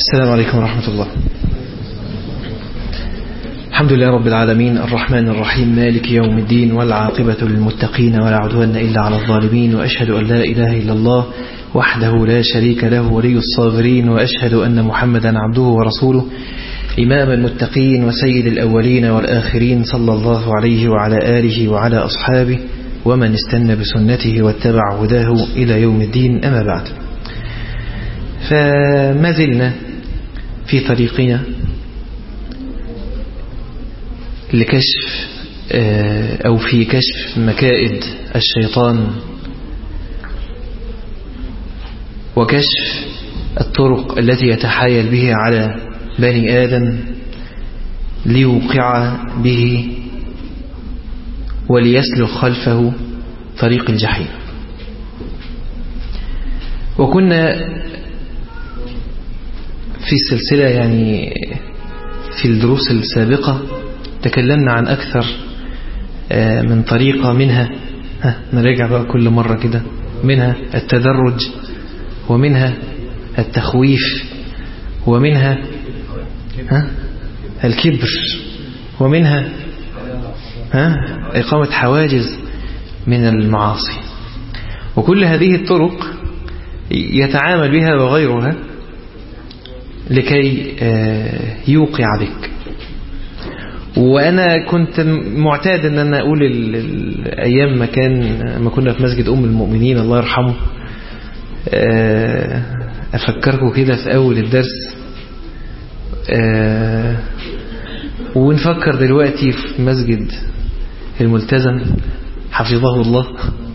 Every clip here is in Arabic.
السلام عليكم ورحمة الله. الحمد لله رب العالمين الرحمن الرحيم مالك يوم الدين والعاقبة للمتقين ولا عدوان إلا على الظالمين، وأشهد أن لا إله إلا الله وحده لا شريك له ولي الصابرين، وأشهد أن محمدا عبده ورسوله إمام المتقين وسيد الأولين والآخرين، صلى الله عليه وعلى آله وعلى أصحابه ومن استنى بسنته واتبع هداه إلى يوم الدين. أما بعد، فما زلنا في طريقنا لكشف أو في كشف مكائد الشيطان وكشف الطرق التي يتحايل به على بني آدم ليوقع به وليسلك خلفه طريق الجحيم. وكنا في السلسلة يعني في الدروس السابقة تكلمنا عن أكثر من طريقة، منها نرجع بقى كل مرة كده، منها التدرج، ومنها التخويف، ومنها الكبر، ومنها إقامة حواجز من المعاصي. وكل هذه الطرق يتعامل بها وغيرها لكي يوقع بك. وأنا كنت معتاد أن أنا أقول الأيام ما كنا في مسجد أم المؤمنين الله يرحمه، أفكركم كده في أول الدرس، ونفكر دلوقتي في مسجد الملتزم حفظه الله،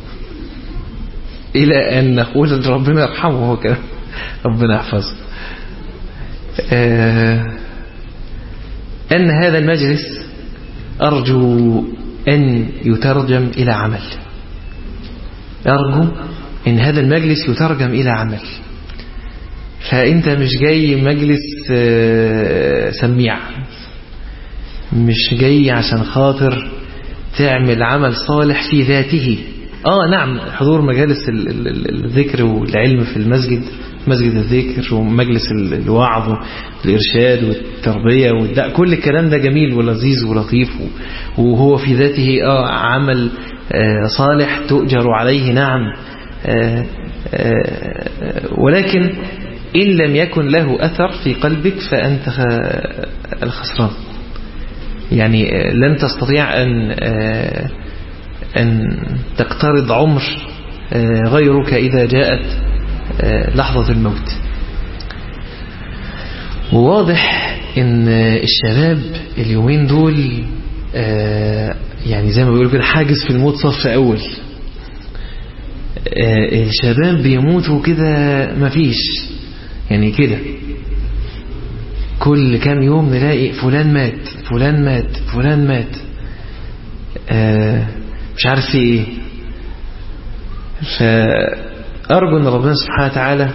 إلى أن نقول ربنا يرحمه هو كمان، ربنا يحفظه، أن هذا المجلس أرجو أن يترجم إلى عمل. أرجو أن هذا المجلس يترجم إلى عمل. فأنت مش جاي مجلس سميع، مش جاي عشان خاطر تعمل عمل صالح في ذاته. نعم، حضور مجالس الذكر والعلم في المسجد، مسجد الذكر ومجلس الوعظ والإرشاد والتربية والدعاء، كل الكلام ده جميل ولذيذ ولطيف، وهو في ذاته عمل صالح تؤجر عليه، نعم. ولكن إن لم يكن له أثر في قلبك فأنت الخسران. يعني لن تستطيع أن تقترض عمر غيرك إذا جاءت لحظة الموت. وواضح ان الشباب اليومين دول يعني زي ما بيقولوا كده حاجز في الموت صف أول. الشباب بيموتوا كده مفيش، يعني كده كل كام يوم نلاقي فلان مات فلان مات فلان مات، مش عارف في ايه. فأرجو أن ربنا سبحانه وتعالى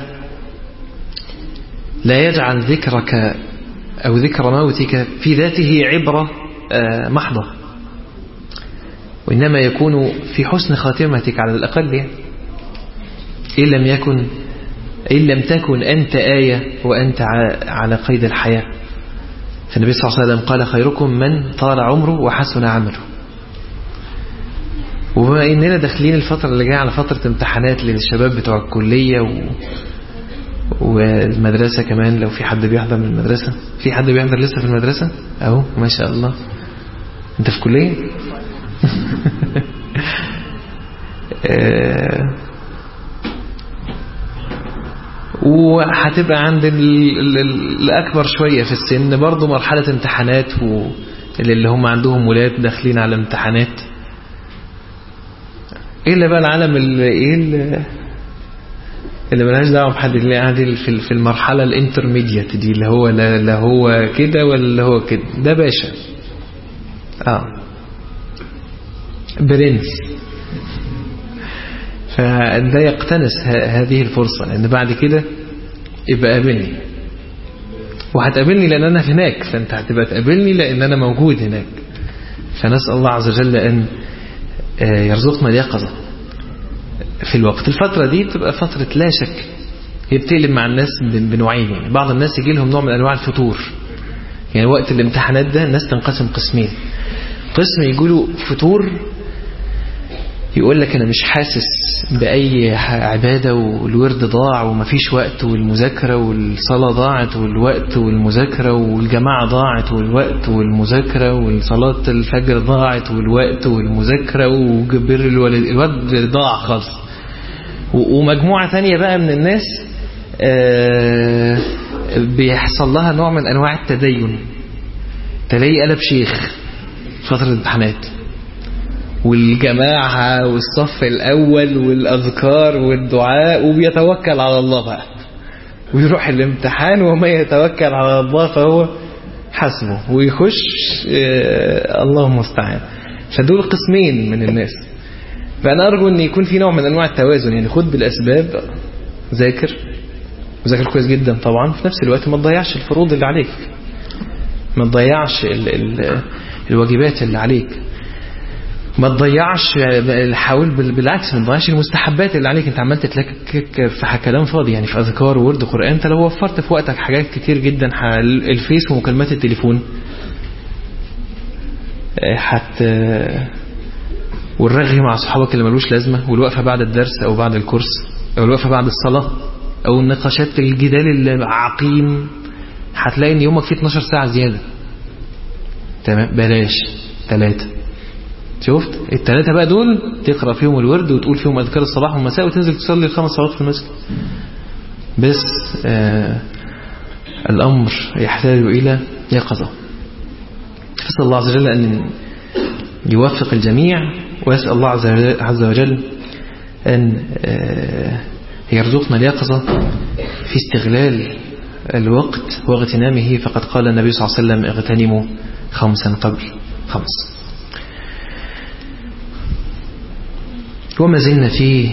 لا يجعل ذكرك أو ذكر موتك في ذاته عبرة محضة، وإنما يكون في حسن خاتمتك على الأقل. إن لم تكن أنت آية وأنت على قيد الحياة. فالنبي صلى الله عليه وسلم قال: خيركم من طال عمره وحسن عمله. وبما إننا داخلين الفترة اللي جاية على فترة امتحانات للشباب بتوع الكلية والمدرسة كمان، لو في حد بيحضر من المدرسة، في حد بيحضر لسه في المدرسة أهو ما شاء الله. أنت في كلية؟ وهتبقى عند الأكبر شوية في السن برضو مرحلة امتحانات، اللي هم عندهم ولاد داخلين على امتحانات. إلا بقى العالم اللي ملهاش دعوه بحد، اللي قاعد في المرحلة الانترميديت دي، اللي هو لا هو كده ولا هو كده، ده باشا برنس. فده يقتنس هذه الفرصة، لأن بعد كده يبقى قابلني، وهتقابلني لأن أنا هناك، فأنت هتبقى تقابلني لأن أنا موجود هناك. فنسأل الله عز وجل أن يرزقنا اليقظة في الوقت. الفترة دي تبقى فترة لا شك هي بتقلب مع الناس بنوعين. يعني بعض الناس يجي لهم نوع من أنواع الفتور، يعني وقت الامتحانات ده الناس تنقسم قسمين. قسم يقولوا فتور، يقول لك أنا مش حاسس بأي عبادة والورد ضاع ومفيش وقت، والمذاكرة والصلاة ضاعت والوقت، والمذاكرة والجماعة ضاعت والوقت، والمذاكرة والصلاة الفجر ضاعت والوقت، والمذاكرة وجبر الوقت ضاع خالص. ومجموعة تانية بقى من الناس بيحصل لها نوع من أنواع التدين، تلاقي قلب شيخ فترة الامتحانات، والجماعة والصف الأول والأذكار والدعاء، وبيتوكل على الله بقى، ويروح الامتحان وما يتوكل على الله فهو حسبه ويخش الله المستعان. فدول قسمين من الناس. فأنا أرجو أن يكون في نوع من أنواع التوازن، يعني خد بالأسباب، ذاكر وذاكر كويس جدا طبعا، في نفس الوقت ما تضيعش الفروض اللي عليك، ما تضيعش الواجبات اللي عليك، ما تضيعش، حاول بالعكس ما تضيعش المستحبات اللي عليك. انت عمال تتلكك في كلام فاضي، يعني في اذكار وورد قرآن. انت لو وفرت في وقتك حاجات كتير جدا، الفيس ومكالمات التليفون والرغي مع صحابك اللي ملوش لازمة، والوقفة بعد الدرس او بعد الكورس، او الوقفة بعد الصلاة، او النقاشات الجدال العقيم، هتلاقي ان يومك فيه 12 ساعة زيادة. تمام، بلاش 3. شفت ال3 بقى دول تقرأ فيهم الورد وتقول فيهم أذكار الصباح والمساء، وتنزل تصلي 5 صلوات في المسجد. بس الأمر يحتاج إلى يقظة. فاسأل الله عز وجل أن يوفق الجميع، ويسأل الله عز وجل أن يرزقنا اليقظة في استغلال الوقت واغتنامه. فقد قال النبي صلى الله عليه وسلم اغتنموا 5 قبل 5. وما زلنا في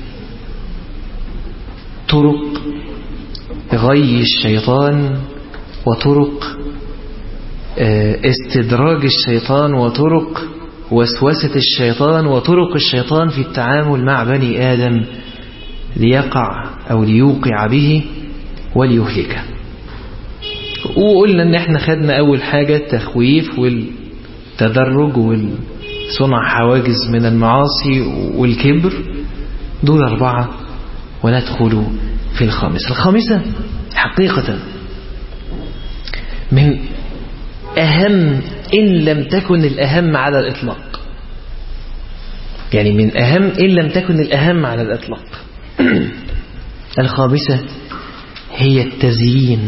طرق غي الشيطان، وطرق استدراج الشيطان، وطرق وسوسة الشيطان، وطرق الشيطان في التعامل مع بني آدم ليقع أو ليوقع به وليهلكه. وقلنا ان احنا خدنا اول حاجة التخويف والتدرج صنع حواجز من المعاصي والكبر. دول 4، وندخل في الخامسة حقيقة من أهم إن لم تكن الأهم على الإطلاق، يعني من أهم إن لم تكن الأهم على الإطلاق. الخامسة هي التزيين.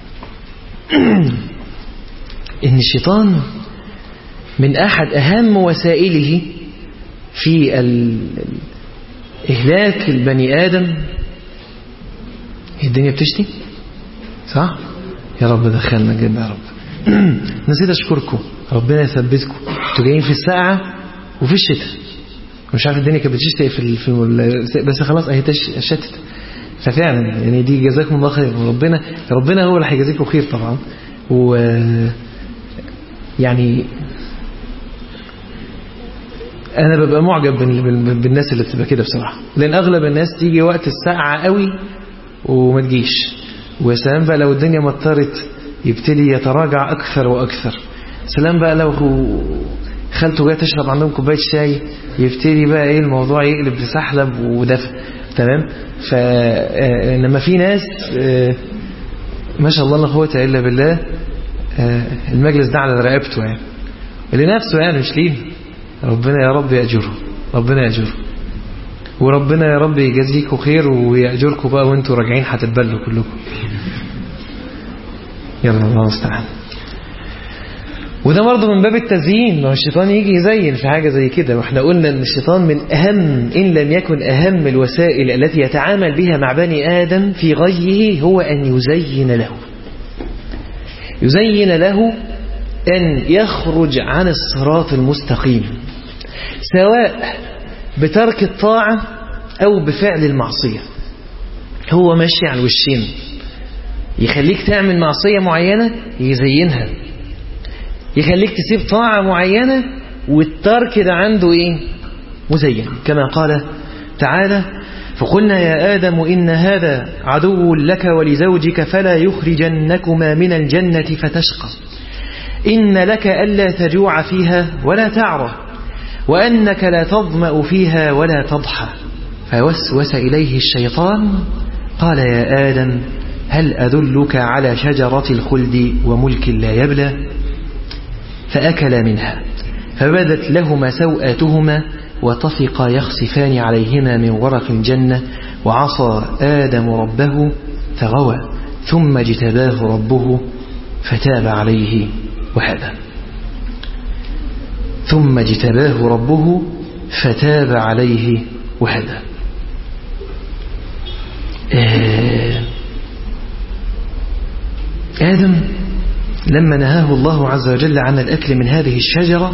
إن الشيطان من أحد أهم وسائله في إهلاك البني آدم. الدنيا بتشتي صح؟ يا رب دخلنا جدا يا رب. نسيت أشكركم، ربنا يثبتكم. انتوا جايين في الساعة وفي الشتاء، مش عارف الدنيا كانت بتشتي في بس خلاص اهي شتت. ففعلا يعني دي جزاكم الله خير. ربنا هو اللي هيجازيكم خير طبعا. و يعني انا ببقى معجب بالناس اللي بتبقى كده بصراحه، لان اغلب الناس تيجي وقت الساعه قوي وما تجيش. وسلام بقى لو الدنيا مطرت يبتدي يتراجع اكثر واكثر. سلام بقى لو خالته جايه تشرب عندهم كوبايه شاي، يبتدي بقى ايه الموضوع يقلب لسحلب ودفء. تمام. فلما في ناس ما شاء الله لا قوه الا بالله، المجلس ده على رقبته يعني، لنفسه يعني مش ليه. ربنا يا رب يأجره، ربنا يأجره، وربنا يا رب يجازيكم خير ويأجركم بقى وانتوا راجعين هتتبلوا كلكم. يلا الله المستعان. وده برضه من باب التزيين. ما الشيطان يجي يزين في حاجة زي كده، واحنا قلنا ان الشيطان من اهم ان لم يكن اهم الوسائل التي يتعامل بها مع بني آدم في غيه هو ان يزين له أن يخرج عن الصراط المستقيم، سواء بترك الطاعة أو بفعل المعصية. هو ماشي على الوشين، يخليك تعمل معصية معينة يزينها، يخليك تسيب طاعة معينة والترك ده عنده إيه؟ مزين. كما قال تعالى: فقلنا يا آدم إن هذا عدو لك ولزوجك فلا يخرجنكما من الجنة فتشقى إن لك ألا تجوع فيها ولا تعرى وأنك لا تظمأ فيها ولا تضحى فوسوس إليه الشيطان قال يا آدم هل أدلك على شجرة الخلد وملك لا يبلى فأكلا منها فبدت لهما سوآتهما وطفقا يخصفان عليهما من ورق الجنة وعصى آدم ربه فغوى ثم اجتباه ربه فتاب عليه وهدى ثم اجتباه ربه فتاب عليه وهدى. آدم لما نهاه الله عز وجل عن الأكل من هذه الشجرة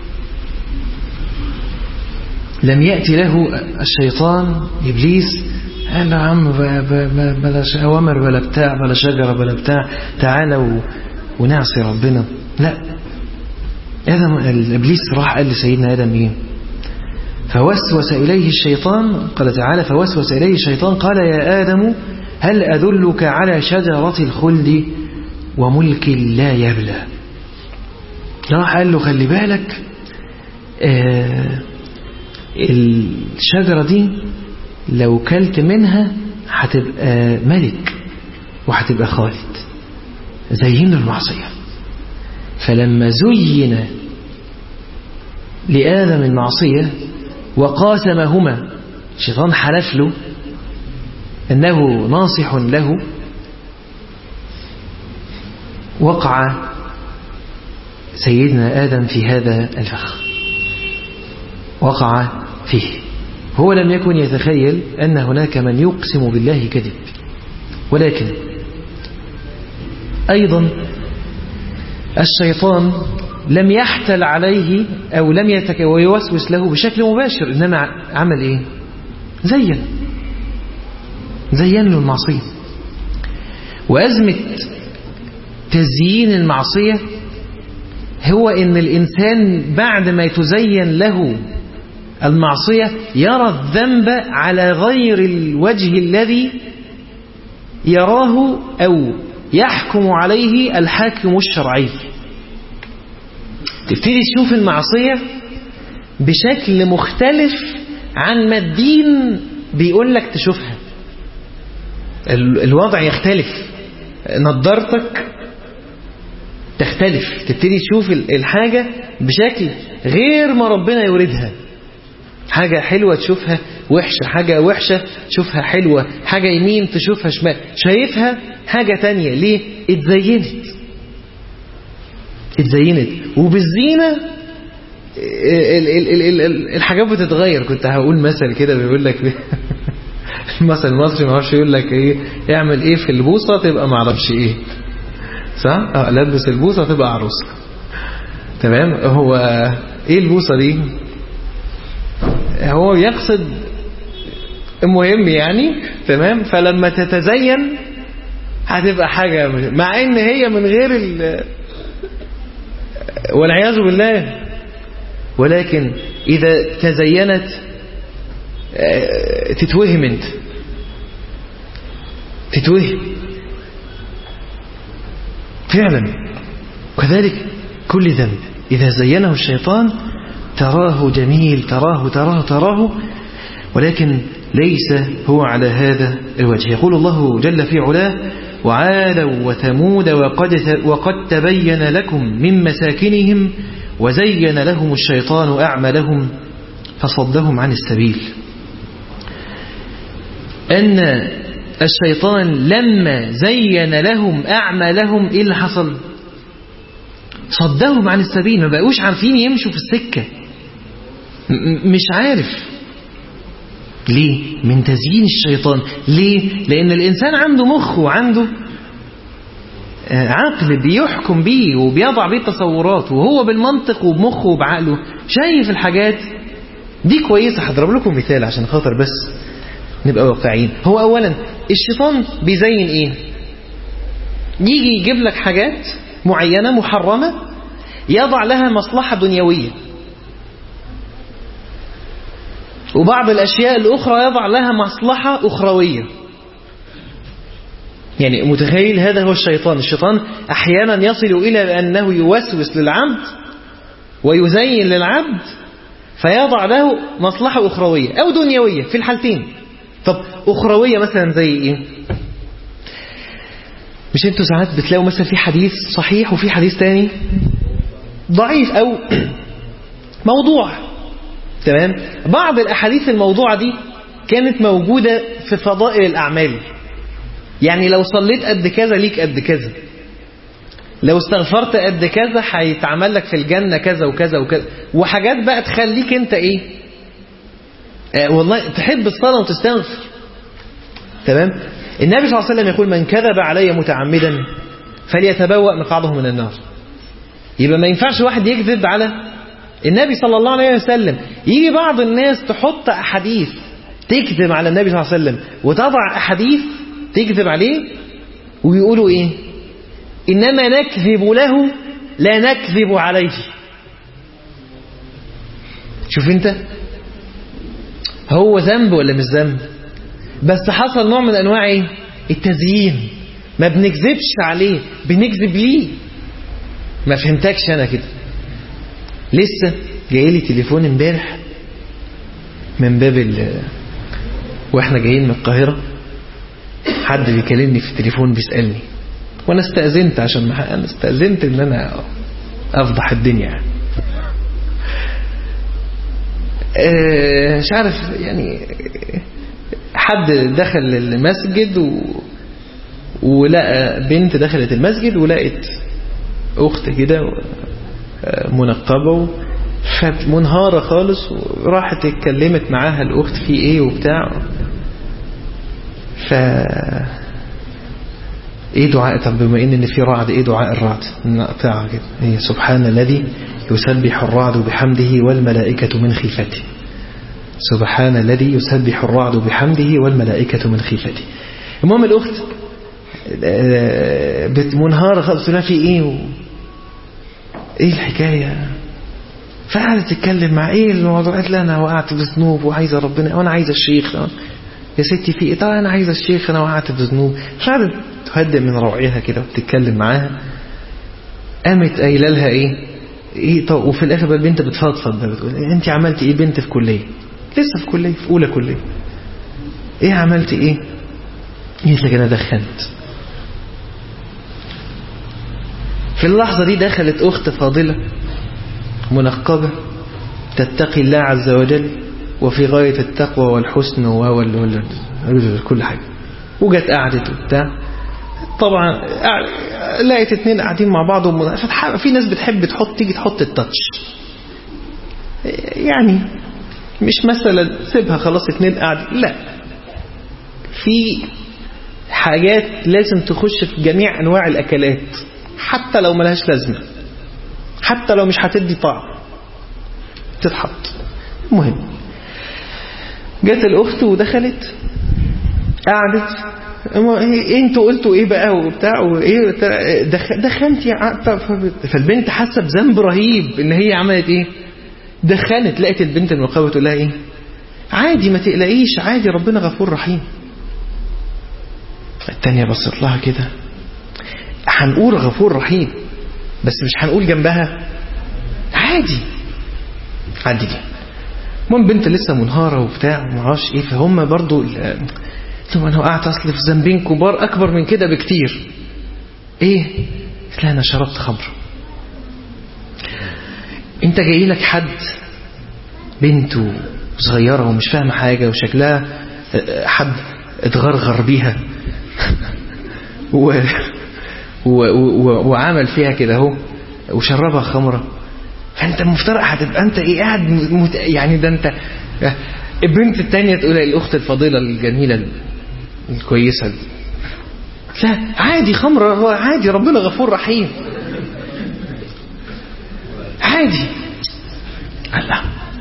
لم يأتي له الشيطان إبليس قال له عم بلاش أوامر بلا بتاع بلا شجرة بلا بتاع تعالى ونعصي ربنا. لا، آدم الإبليس راح قال لسيدنا آدم إيه؟ فوسوس إليه الشيطان قال تعالى فوسوس إليه الشيطان قال يا آدم هل أدلك على شجرة الخلد وملك لا يبلى. راح قال له خلي بالك الشجرة دي لو كلت منها هتبقى ملك وهتبقى خالد. زين المعصية. فلما زين لآدم المعصية وقاسمهما الشيطان حلف له أنه ناصح له وقع سيدنا آدم في هذا الفخ وقع فيه. هو لم يكن يتخيل أن هناك من يقسم بالله كذب. ولكن أيضا الشيطان لم يحتل عليه أو لم ويوسوس له بشكل مباشر، إنما عمل إيه؟ زين له المعصية. وأزمة تزيين المعصية هو إن الإنسان بعد ما يتزين له المعصية يرى الذنب على غير الوجه الذي يراه أو يحكم عليه الحاكم الشرعي. تبتدي تشوف المعصية بشكل مختلف عن ما الدين بيقول لك تشوفها. الوضع يختلف، نظرتك تختلف، تبتدي تشوف الحاجة بشكل غير ما ربنا يريدها. حاجة حلوة تشوفها وحشة، حاجة وحشة تشوفها حلوة، حاجة يمين تشوفها شمال، شايفها حاجة تانية. ليه؟ اتزينت. وبالزينة الحاجات بتتغير. كنت هقول مثل كده بيقول لك المثل المصري ما اعرفش يقول لك ايه، اعمل ايه في البوصة تبقى ما اعرفش ايه، صح؟ لبس البوصة تبقى عروسة. تمام. هو ايه البوصة دي؟ هو يقصد المهم يعني. تمام. فلما تتزين هتبقى حاجة مع ان هي من غير والعياذ بالله. ولكن اذا تزينت تتوهم انت، تتوهم فعلا. وكذلك كل ذنب إذا زينه الشيطان تراه جميل، تراه ولكن ليس هو على هذا الوجه. يقول الله جل في علاه وعادا وثمود وقد تبين لكم من مساكنهم وزين لهم الشيطان أعمالهم فصدهم عن السبيل. أن الشيطان لما زين لهم أعمالهم إيه اللي حصل؟ صدهم عن السبيل. ما بقوش عارفين يمشوا في السكة، مش عارف ليه؟ من تزيين الشيطان. ليه؟ لأن الإنسان عنده مخ وعنده عقل بيحكم بيه وبيضع بيه تصورات، وهو بالمنطق وبمخه وبعقله شايف الحاجات دي كويسة. هضرب لكم مثال عشان خاطر بس نبقى واقعين. هو أولا الشيطان بيزين إيه؟ يجي يجيب لك حاجات معينة محرمة يضع لها مصلحة دنيوية. وبعض الأشياء الأخرى يضع لها مصلحة أخروية. يعني متخيل هذا هو الشيطان أحيانا يصل إلى أنه يوسوس للعبد ويزين للعبد فيضع له مصلحة أخروية أو دنيوية في الحالتين. طب أخروية مثلا زي إيه؟ مش انتوا ساعات بتلاقوا مثلا في حديث صحيح وفي حديث تاني ضعيف أو موضوع، تمام؟ بعض الأحاديث الموضوعة دي كانت موجودة في فضائل الأعمال. يعني لو صليت قد كذا ليك قد كذا، لو استغفرت قد كذا هيتعمل لك في الجنة كذا وكذا وكذا، وحاجات بقى تخليك انت ايه، والله تحب الصلاة وتستغفر. تمام؟ النبي صلى الله عليه وسلم يقول من كذب علي متعمدا فليتبوأ مقعده من النار. يبقى ما ينفعش واحد يكذب على النبي صلى الله عليه وسلم. يجي بعض الناس تحط أحاديث تكذب على النبي صلى الله عليه وسلم وتضع أحاديث تكذب عليه ويقولوا ايه؟ إنما نكذب له لا نكذب عليه. شوف انت، هو ذنب ولا مش ذنب؟ بس حصل نوع من انواع ايه؟ التزيين. ما بنكذبش عليه، بنكذب ليه. ما فهمتكش انا كده. لسه جاي لي تليفون امبارح من باب واحنا جايين من القاهرة، حد بيكلمني في التليفون بيسألني، وانا استأذنت عشان انا استأذنت ان انا افضح الدنيا. مش عارف يعني، حد دخل المسجد ولقى بنت دخلت المسجد ولقت اخت كده منقبة منهارة خالص، وراحت اتكلمت معاها الاخت في ايه وبتاع. ايه دعاء؟ طب بما ان في رعد، ايه دعاء الرعد؟ نقطعها كده. هي سبحان الذي يسبح الرعد بحمده والملائكة من خيفته. سبحان الذي يسبح الرعد بحمده والملائكة من خيفته. المهم الأخت منهارة خالص، في ايه ايه الحكاية؟ فقعدت تتكلم مع ايه الموضوع. قالت لها انا وقعت بذنوب وعايزة ربنا، وانا عايزة الشيخ. يا ستي في ايه؟ طبعا انا عايزة الشيخ، انا وقعت بذنوب. مش عارف تهدئ من روعها كده وتتكلم معاها. قامت قايله لها ايه طب، وفي الاخر بقى البنت بتفضفض، بتقول انت عملتي ايه؟ بنت في كليه، لسه في كليه، في اولى كليه. ايه عملتي ايه؟ قالت لك انا دخنت. في اللحظه دي دخلت اخت فاضله منقبه تتقي الله عز وجل وفي غايه التقوى والحسن كل حاجه، وجت قعدت وبتاع. طبعا لقيت اتنين قاعدين مع بعض، في ناس بتحب تيجي تحط التاتش، يعني مش مثلا سيبها خلاص اتنين قاعد، لا، في حاجات لازم تخش في جميع انواع الاكلات حتى لو ملهاش لازمه، حتى لو مش هتدي طعم تتحط. المهم جت الاخت ودخلت قعدت، انتوا قلتوا ايه بقى وبتاع وايه دخنتي. فالبنت حاسه بذنب رهيب ان هي عملت ايه، دخنت. لقيت البنت المقابله تقول لها ايه، عادي ما تقلقيش، عادي ربنا غفور رحيم. التانية بصت لها كده، هنقول غفور رحيم بس مش هنقول جنبها عادي عادي دي. المهم بنت لسه منهارة وبتاع ومعرفش ايه، فهم برضو ثم انا وقعت اصل في ذنبين كبار اكبر من كده بكتير. ايه؟ لا انا شربت خمر. انت جاي لك حد بنت صغيرة ومش فاهمة حاجة وشكلها حد اتغرغر بيها وعمل فيها كده اهو وشربها خمرة، فانت مفترض هتبقى انت ايه قاعد يعني ده انت. البنت التانية تقول الاخت الفضيلة الجميلة الكويسة دي، لا عادي خمرة، عادي ربنا غفور رحيم، عادي. لا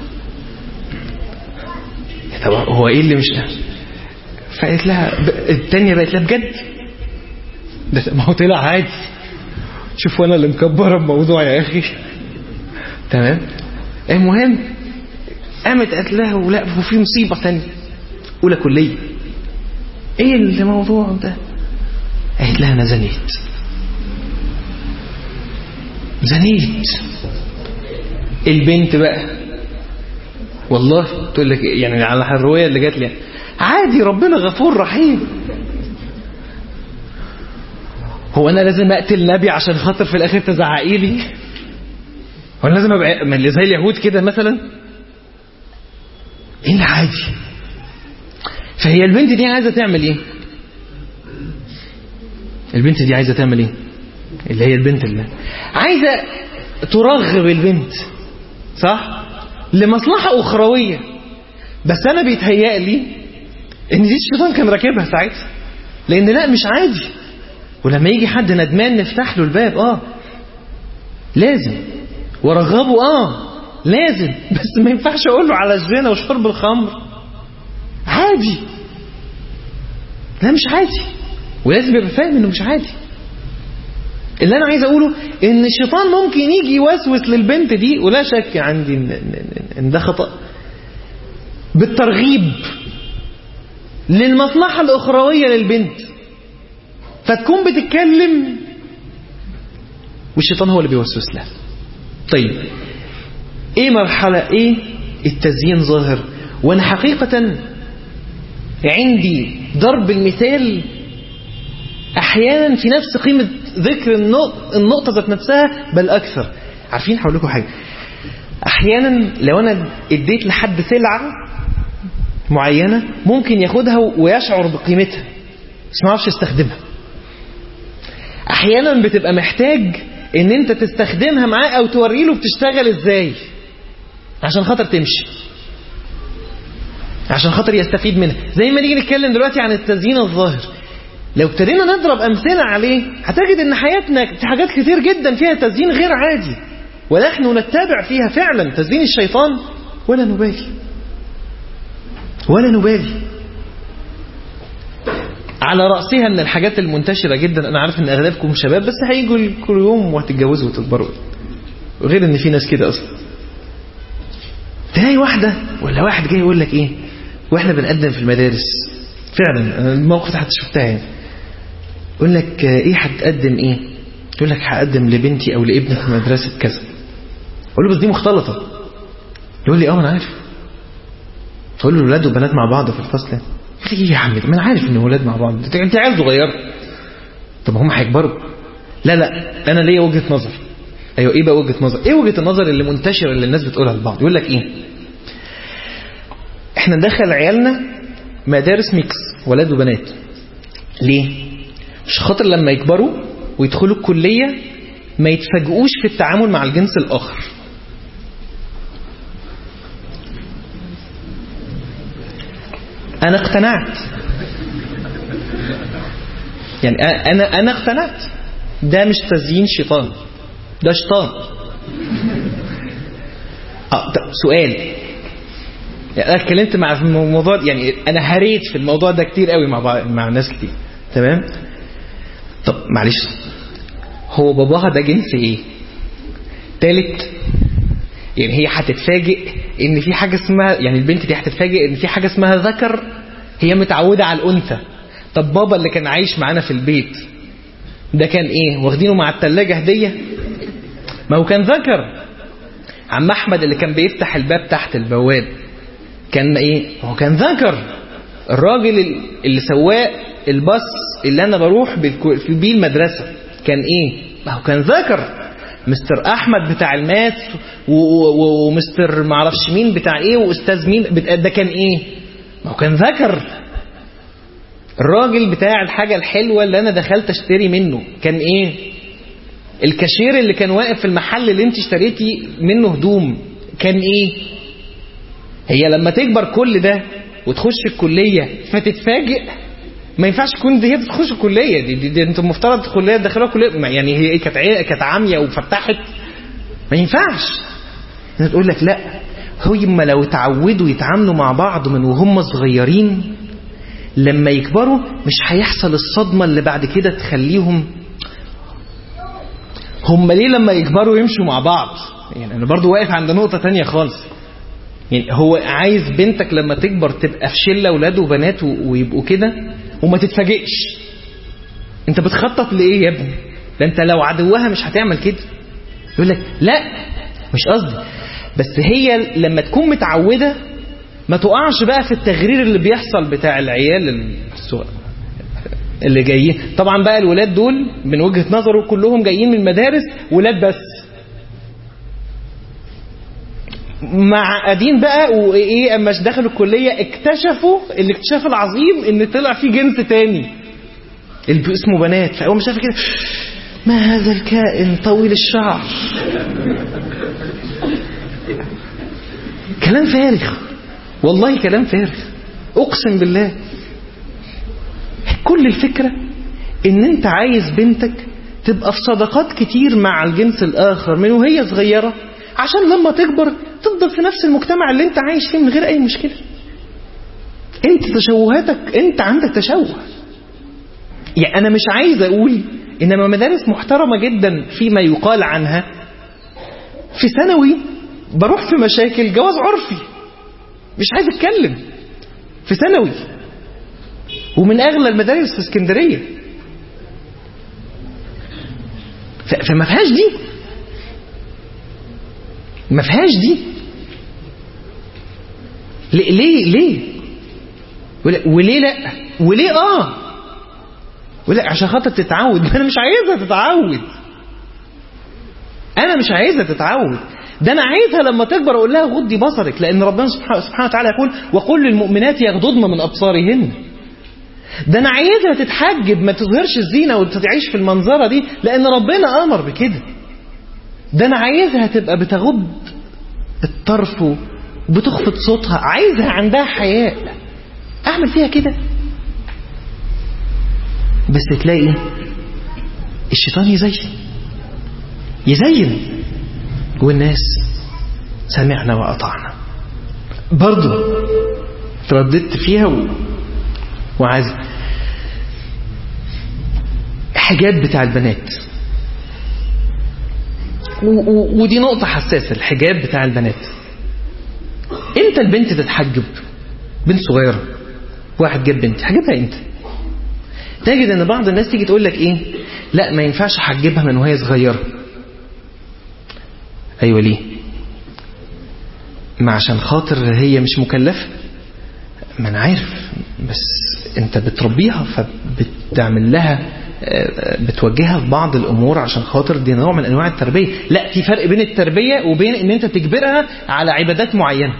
طب هو ايه اللي مش، فقالت لها التانية بقت لها بجد ده ما هو طلع عادي. شوف وانا اللي مكبره الموضوع يا اخي. تمام. المهم قامت قالت لها ولا وفي مصيبة ثانيه، أولى كلية، ايه الموضوع ده؟ قالت لها انا زنيت. البنت بقى والله تقول لك يعني على الرواية اللي جات لي عادي ربنا غفور رحيم. هو انا لازم اقتل نبي عشان خاطر في الاخر تزعقي لي؟ هو انا لازم ابقى من اللي زي اليهود كده مثلا؟ ايه اللي عادي؟ فهي البنت دي عايزه تعمل ايه؟ البنت دي عايزه تعمل ايه؟ اللي هي البنت اللي عايزه ترغب البنت، صح؟ لمصلحه اخرويه. بس انا بيتهيأ لي ان دي الشيطان كان راكبها ساعتها، لان لا مش عادي. ولما يجي حد ندمان نفتح له الباب، لازم، ورغبه لازم، بس ما ينفعش اقول له على الزنا وشرب الخمر عادي. لا مش عادي، ولازم يبقى فاهم انه مش عادي. اللي انا عايز اقوله ان الشيطان ممكن يجي يوسوس للبنت دي، ولا شك عندي ان ده خطأ، بالترغيب للمصلحة الاخروية للبنت، فتكون بتتكلم والشيطان هو اللي بيوسوس لها. طيب ايه مرحلة ايه التزيين ظاهر؟ وانا حقيقة عندي ضرب المثال احيانا في نفس قيمة ذكر النقطة ذات نفسها بل اكثر. عارفين هقول لكم حاجة، احيانا لو انا اديت لحد سلعة معينة ممكن ياخدها ويشعر بقيمتها بس ما يعرفش يستخدمها. احيانا بتبقى محتاج ان انت تستخدمها معاه او توري له بتشتغل ازاي عشان خاطر تمشي، عشان خاطر يستفيد منها. زي ما نيجي نتكلم دلوقتي عن التزيين الظاهر، لو ابتدينا نضرب امثله عليه هتجد ان حياتنا في حاجات كتير جدا فيها تزيين غير عادي، ونحن نتبع فيها فعلا تزيين الشيطان ولا نبالي. على رأسها من الحاجات المنتشرة جدا، أنا عارف أن أغلبكم شباب بس هيجوا كل يوم وهتتجوزوا وتكبروا، وغير أن في ناس كده أصلا. تلاقي واحدة ولا واحد جاي يقول لك إيه وإحنا بنقدم في المدارس، فعلا الموقف ده حتى شفتها يعني، يقول لك إيه هتقدم إيه؟ يقول لك هقدم لبنتي أو لابني في مدرسة كذا. أقول له بس دي مختلطة. يقول لي أنا عارف. أقول له الولاد وبنات مع بعض في الفصل. يقول لي إيه يا عم ما أنا عارف إن ولاد مع بعض، أنت عيال صغيرة. طب هم هيكبروا. لا أنا ليا وجهة نظر. أيوة إيه بقى وجهة نظر؟ إيه وجهة النظر اللي منتشرة اللي الناس بتقولها لبعض؟ يقول لك إيه؟ إحنا ندخل عيالنا مدارس ميكس ولاد وبنات. ليه؟ مش خاطر لما يكبروا ويدخلوا الكلية ما يتفاجئوش في التعامل مع الجنس الآخر. أنا اقتنعت، يعني أنا اقتنعت. ده مش تزيين شيطان، ده شيطان. سؤال، يعني أنا اتكلمت مع الموضوع، يعني أنا هريت في الموضوع ده كتير قوي مع ناس كتير، تمام؟ طب معلش، هو باباها ده جنس ايه؟ تالت؟ يعني هي هتتفاجئ ان في حاجة اسمها، يعني البنت دي هتتفاجئ ان في حاجة اسمها ذكر، هي متعودة على الأنثى. طب بابا اللي كان عايش معانا في البيت ده كان ايه؟ واخدينه مع التلاجة هدية؟ ما هو كان ذكر. عم أحمد اللي كان بيفتح الباب تحت البواب كان ايه؟ هو كان ذكر. الراجل اللي سواق الباص اللي انا بروح بيه المدرسة كان ايه؟ ما هو كان ذكر. مستر احمد بتاع الماث ومستر معرفش مين بتاع ايه واستاذ مين ده كان ايه؟ ما هو كان ذكر. الراجل بتاع الحاجة الحلوة اللي انا دخلت اشتري منه كان ايه؟ الكاشير اللي كان واقف في المحل اللي انت اشتريتي منه هدوم كان ايه؟ هي لما تكبر كل ده وتخش الكلية فتتفاجئ، ما ينفعش تكون دي هي تخش الكلية دي انت المفترض الكلية تدخلها كلية، يعني هي كانت عامية وفتحت، ما ينفعش. تقول لك لا، هم لو تعودوا يتعاملوا مع بعض من وهم صغيرين لما يكبروا مش هيحصل الصدمة اللي بعد كده تخليهم. هم ليه لما يكبروا يمشوا مع بعض؟ يعني انا برضو واقف عند نقطة تانية خالص. يعني هو عايز بنتك لما تكبر تبقى في شله اولاد وبنات ويبقوا كده وما تتفاجئش. انت بتخطط لايه يا ابني؟ ده انت لو عدوها مش هتعمل كده. يقول لك لا مش قصدي، بس هي لما تكون متعوده ما تقعش بقى في التغرير اللي بيحصل بتاع العيال اللي جايين. طبعا بقى الولاد دول من وجهة نظره كلهم جايين من مدارس ولاد بس، معقدين بقى وايه. اما دخلوا الكليه اكتشفوا الاكتشاف العظيم ان طلع في جنس تاني اللي اسمه بنات. فاول ما شاف كده ما هذا الكائن طويل الشعر. كلام فارغ والله، كلام فارغ اقسم بالله. كل الفكره ان انت عايز بنتك تبقى في صداقات كتير مع الجنس الاخر من وهي صغيره، عشان لما تكبر تفضل في نفس المجتمع اللي انت عايش فيه من غير اي مشكله. انت تشوهاتك، انت عندك تشوه. يعني انا مش عايز اقول انما مدارس محترمه جدا فيما يقال عنها، في ثانوي بروح في مشاكل جواز عرفي مش عايز اتكلم في ثانوي، ومن اغلى المدارس في اسكندريه. فما فيهاش دي، ما فيهاش دي. ليه وليه لا وليه ولا عشان خاطر تتعود. انا مش عايزها تتعود، انا مش عايزها تتعود. ده انا عايزها لما تكبر اقول لها غضي بصرك، لان ربنا سبحانه وتعالى يقول وقل للمؤمنات يغضضن من ابصارهن. ده انا عايزها تتحجب ما تظهرش الزينه وتعيش في المنظره دي، لان ربنا امر بكده. ده انا عايزها تبقى بتغض الطرف وبتخفض صوتها، عايزها عندها حياء. اعمل فيها كده بس تلاقي الشيطان يزين والناس سمعنا وأطعنا. برضو ترددت فيها وعايز حجاب بتاع البنات، ودي نقطة حساسة. الحجاب بتاع البنات امتى البنت تتحجب؟ بنت صغيرة، واحد جاب بنت حجبها امتى؟ تجد ان بعض الناس تيجي تقول لك ايه، لا ما ينفعش احجبها من وهي صغيرة. ايوه ليه؟ ما عشان خاطر هي مش مكلفة. ما انا عارف، بس انت بتربيها فبتعمل لها بتوجهها في بعض الامور عشان خاطر دي نوع من انواع التربية. لا، في فرق بين التربية وبين ان انت تجبرها على عبادات معينة.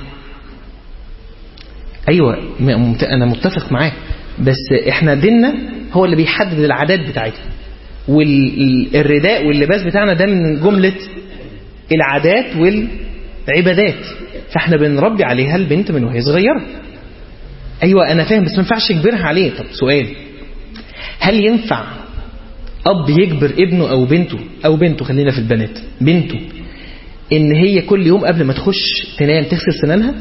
ايوه انا متفق معاك، بس احنا ديننا هو اللي بيحدد العادات بتاعتها، والرداء واللباس بتاعنا ده من جملة العادات والعبادات، فاحنا بنربي عليها البنت من وهي صغيرة. ايوه انا فاهم، بس ما ينفعش يجبرها عليه. طب سؤال، هل ينفع اب يجبر ابنه او بنته خلينا في البنات، بنته ان هي كل يوم قبل ما تخش تنام تغسل سنانها؟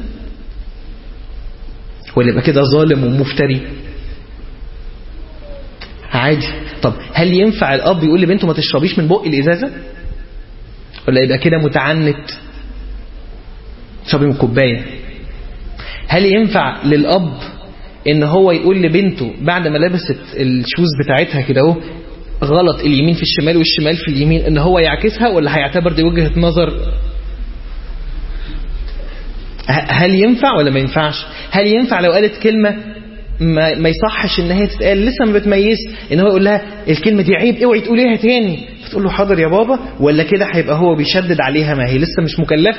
ولا يبقى كده ظالم ومفتري؟ عادي. طب هل ينفع الاب يقول لبنته ما تشربيش من بق الازازه؟ ولا يبقى كده متعنت تشربي من كوبايه؟ هل ينفع للاب ان هو يقول لبنته بعد ما لبست الشوز بتاعتها كده اهو غلط، اليمين في الشمال والشمال في اليمين، ان هو يعكسها؟ ولا هيعتبر دي وجهة نظر؟ هل ينفع ولا ما ينفعش؟ هل ينفع لو قالت كلمة ما يصحش ان هي تتقال لسه ما بتميز، ان هو يقول لها الكلمة دي عيب اوعي تقوليها تاني، فتقول له حاضر يا بابا؟ ولا كده هيبقى هو بيشدد عليها ما هي لسه مش مكلفة؟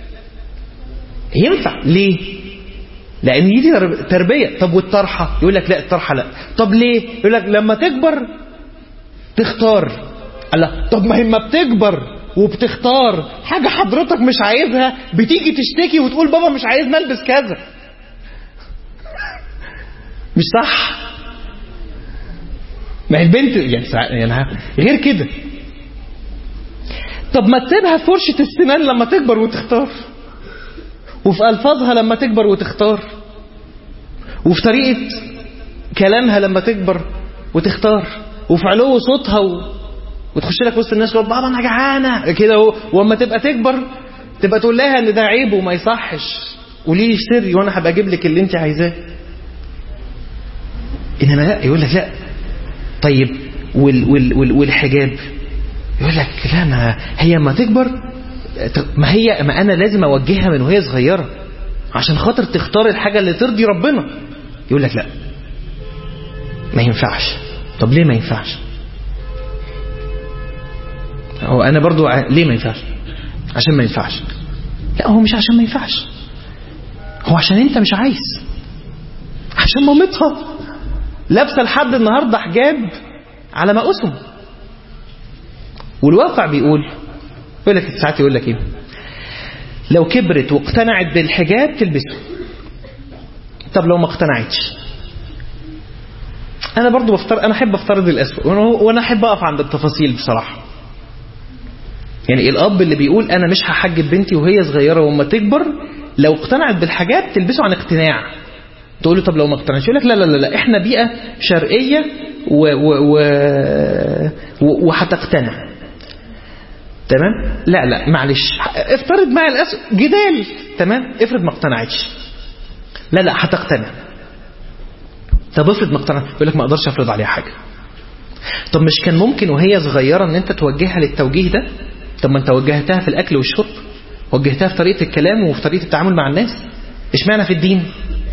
ينفع. ليه؟ لان دي تربية. طب والطرحة؟ يقول لك لا الطرحة لا. طب ليه؟ يقول لك لما تكبر تختار. الله، طب ما هي ما بتكبر وبتختار حاجة حضرتك مش عايزها بتيجي تشتكي وتقول بابا مش عايز نلبس كذا. مش صح؟ ما هي البنت يعني غير كده. طب ما تسيبها في فرشة السنان لما تكبر وتختار، وفي ألفاظها لما تكبر وتختار، وفي طريقة كلامها لما تكبر وتختار، وفي علو صوتها وتخش لك وسط الناس تقول بابا انا جعانه كده، واما تبقى تكبر تبقى تقول لها ان ده عيب وما يصحش. قولي لي سري وانا هبقى اجيب لك اللي انت عايزاه. انما لا، يقول لك لا. طيب والحجاب، يقول لك لا، ما هي ما تكبر، ما انا لازم اوجهها من وهي صغيره عشان خاطر تختار الحاجه اللي ترضي ربنا. يقول لك لا، ما ينفعش. طب ليه ما ينفعش؟ هو انا برضو ليه ما ينفعش؟ عشان ما ينفعش. لا، هو مش عشان ما ينفعش، هو عشان انت مش عايز. عشان مامتها لابسه لحد النهارده حجاب على مقاسهم. والواقع بيقول لك ساعات يقول لك ايه، لو كبرت واقتنعت بالحجاب تلبسه. طب لو ما اقتنعتش؟ انا برضو انا احب افترض الاسوأ، وانا احب اقف عند التفاصيل بصراحه. يعني الاب اللي بيقول انا مش هحجب بنتي وهي صغيره وما تكبر، لو اقتنعت بالحجاب تلبسه عن اقتناع. تقول له طب لو ما اقتنعتش؟ يقول لك لا لا لا، احنا بيئه شرقيه وهتقتنع. تمام؟ لا لا معلش، افترض مع الاسف جدال. تمام؟ افرض ما اقتنعتش. لا لا هتقتنع. طب افرض ما اقتنعتش؟ يقول لك ما اقدرش افرض عليها حاجه. طب مش كان ممكن وهي صغيره ان انت توجهها للتوجيه ده؟ طب ما انت وجهتها في الاكل والشرب، وجهتها في طريقه الكلام وفي طريقه التعامل مع الناس. اشمعنى في الدين؟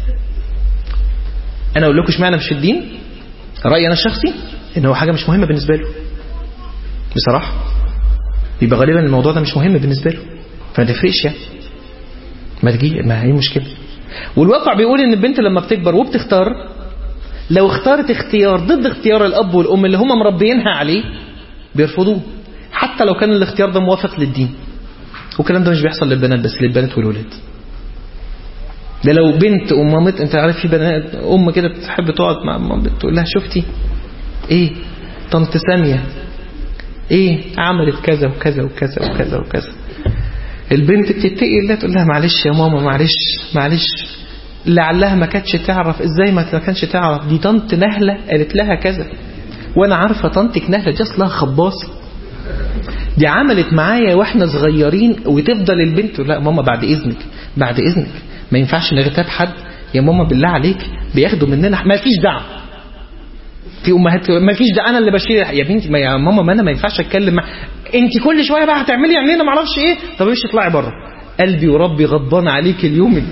انا اقول لكم اشمعنى مش في الدين. رايي انا الشخصي ان هو حاجه مش مهمه بالنسبه له بصراحه. يبقى غالبا الموضوع ده مش مهم بالنسبه له، فما تفرقش يعني، ما هي مشكله. والواقع بيقول ان البنت لما بتكبر وبتختار، لو اختارت اختيار ضد اختيار الاب والام اللي هم مربيينها عليه بيرفضوه، حتى لو كان الاختيار ده موافق للدين. والكلام ده مش بيحصل للبنات بس، للبنات والولاد. ده لو بنت ومامت، انت عارف في بنات ام كده بتحب تقعد مع مامتها تقول لها شفتي ايه طنط ساميه ايه عملت كذا وكذا وكذا وكذا وكذا. البنت بتتقي الله تقول لها معلش يا ماما، معلش لعلها ما كانتش تعرف. ازاي ما كانش تعرف؟ دي طنط نهله قالت لها كذا، وانا عارفه طنطك نهله دي اصلها خباصه، دي عملت معايا واحنا صغيرين. وتفضل البنت لا ماما بعد اذنك ما ينفعش نغتاب حد يا ماما بالله عليك، بياخدوا مننا. ما فيش دعوه في امهات، ما فيش دعوه، انا اللي بشيل يا بنتي. ما يا ماما ما انا ما ينفعش اتكلم مع انت كل شويه بقى هتعملي عينينا ما اعرفش ايه. طب مش اطلعي بره، قلبي وربي غضبان عليك اليوم اللي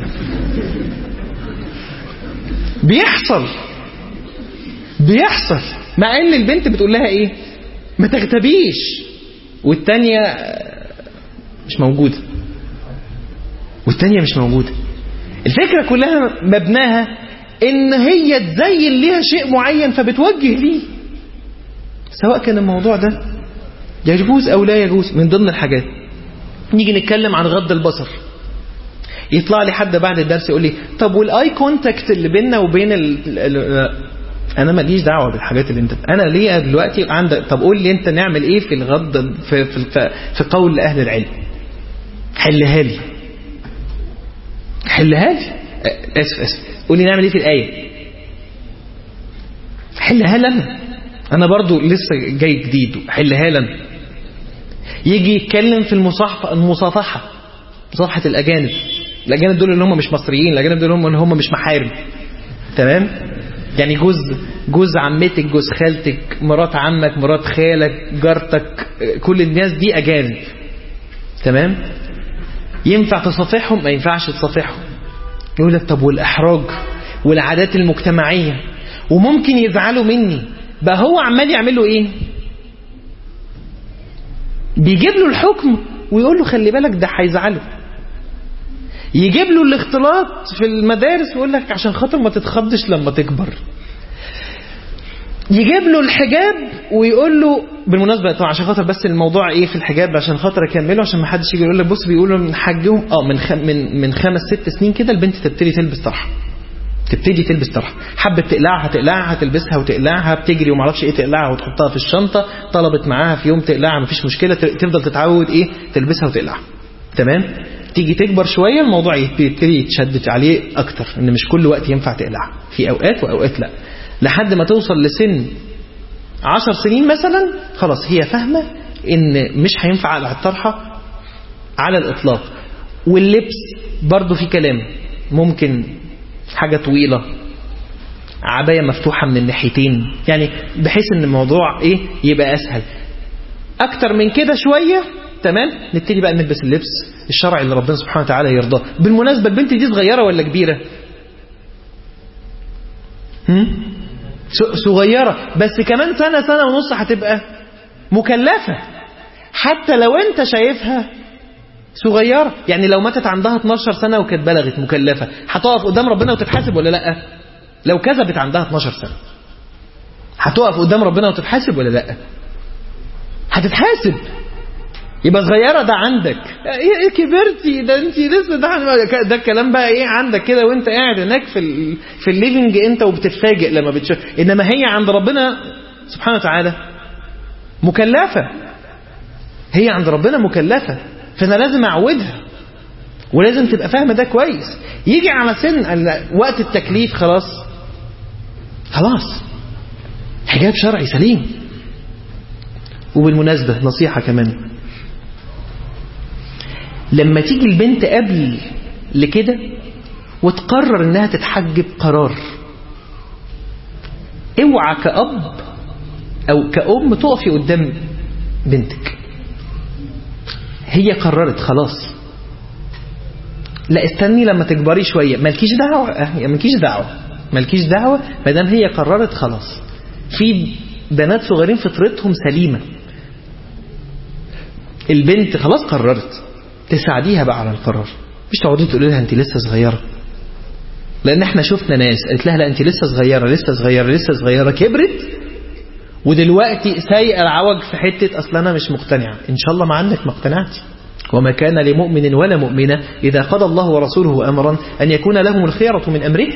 بيحصل مع ان البنت بتقول لها ايه ما تغتبيش، والتانية مش موجودة. الفكرة كلها مبناها ان هي تزين ليها شيء معين فبتوجه ليه، سواء كان الموضوع ده يجوز او لا يجوز. من ضمن الحاجات نيجي نتكلم عن غض البصر، يطلع لي حد بعد الدرس يقول لي طب والاي كونتاكت اللي بيننا وبين انا ماليش دعوه بالحاجات اللي انت، انا ليه دلوقتي عندك. طب قول لي انت نعمل ايه في الغض في قول اهل العلم. حلها لي اسف قول لي نعمل ايه في الايه، حلها لنا. انا برضو لسه جاي جديد، حلها لنا. يجي يتكلم في المصافحه الاجانب دول اللي هم مش مصريين، الاجانب دول اللي هم مش محارم. تمام؟ يعني جوز عمتك، جوز خالتك، مرات عمك، مرات خالك، جارتك، كل الناس دي أجانب. تمام؟ ينفع تصافحهم؟ ما ينفعش تصافحهم. يقول لك طب والإحراج والعادات المجتمعية، وممكن يزعلوا مني. بقى هو عمال يعمل له إيه؟ بيجيب له الحكم ويقول له خلي بالك ده هيزعله. يجيب له الاختلاط في المدارس ويقول لك عشان خاطر ما تتخضش لما تكبر. يجيب له الحجاب ويقول له بالمناسبة طبعا عشان خاطر بس الموضوع ايه في الحجاب عشان خاطر اكمله عشان ما حدش يجي يقول لك بص بيقولوا من حجهم من 5-6 سنين كده البنت تبتدي تلبس طرحه. حبت تقلعها هتقلعها، هتلبسها وتقلعها، بتجري وما اعرفش ايه تقلعها وتحطها في الشنطه، طلبت معاها في يوم تقلعها مفيش مشكله، تفضل تتعود ايه تلبسها وتقلعها. تمام؟ تيجي تكبر شويه الموضوع يبتدي يتشدد عليه اكتر، ان مش كل وقت ينفع تقلعها، في اوقات واوقات لا، لحد ما توصل لسن 10 سنين مثلا خلاص هي فاهمه ان مش هينفع على الطرحه على الاطلاق. واللبس برضو في كلام، ممكن حاجة طويلة، عباية مفتوحة من الناحيتين، يعني بحيث ان الموضوع ايه يبقى اسهل. اكتر من كده شوية تمام نبتدي بقى نلبس اللبس الشرعي اللي ربنا سبحانه وتعالى يرضاه. بالمناسبة البنت دي صغيرة ولا كبيرة؟ صغيرة، بس كمان سنة ونص هتبقى مكلفة. حتى لو انت شايفها صغيرة، يعني لو ماتت عندها 12 سنة وكانت بلغت مكلفة، هتقف قدام ربنا وتتحاسب ولا لا؟ لو كذبت عندها 12 سنة هتقف قدام ربنا وتتحاسب ولا لا؟ هتتحاسب. يبقى صغيرة ده عندك ايه كبرتي ده انت لسه ده الكلام بقى ايه عندك كده وانت قاعد هناك في الليفنج انت وبتتفاجئ لما بتشوف. انما هي عند ربنا سبحانه وتعالى مكلفة، هي عند ربنا مكلفة، فانا لازم اعودها ولازم تبقى فاهمة ده كويس. يجي على سن وقت التكليف خلاص حجاب شرعي سليم. وبالمناسبة نصيحة كمان، لما تيجي البنت قبل لكده وتقرر انها تتحجب قرار، اوعى كأب او كأم تقفي قدام بنتك هي قررت خلاص، لا استني لما تكبري شوية، مالكيش دعوة ما دام هي قررت خلاص. في بنات صغيرين فطرتهم سليمة، البنت خلاص قررت، تساعديها بقى على القرار، مش تقعدي تقولي لها انت لسه صغيرة. لان احنا شفنا ناس قالت لها لا انت لسه صغيرة كبرت ودلوقتي سايقة العوج في حتة اصلا انا مش مقتنعة. ان شاء الله ما عندك ما اقتنعتي. وما كان لمؤمن ولا مؤمنة إذا قضى الله ورسوله أمرا أن يكون لهم الخيرة من أمره.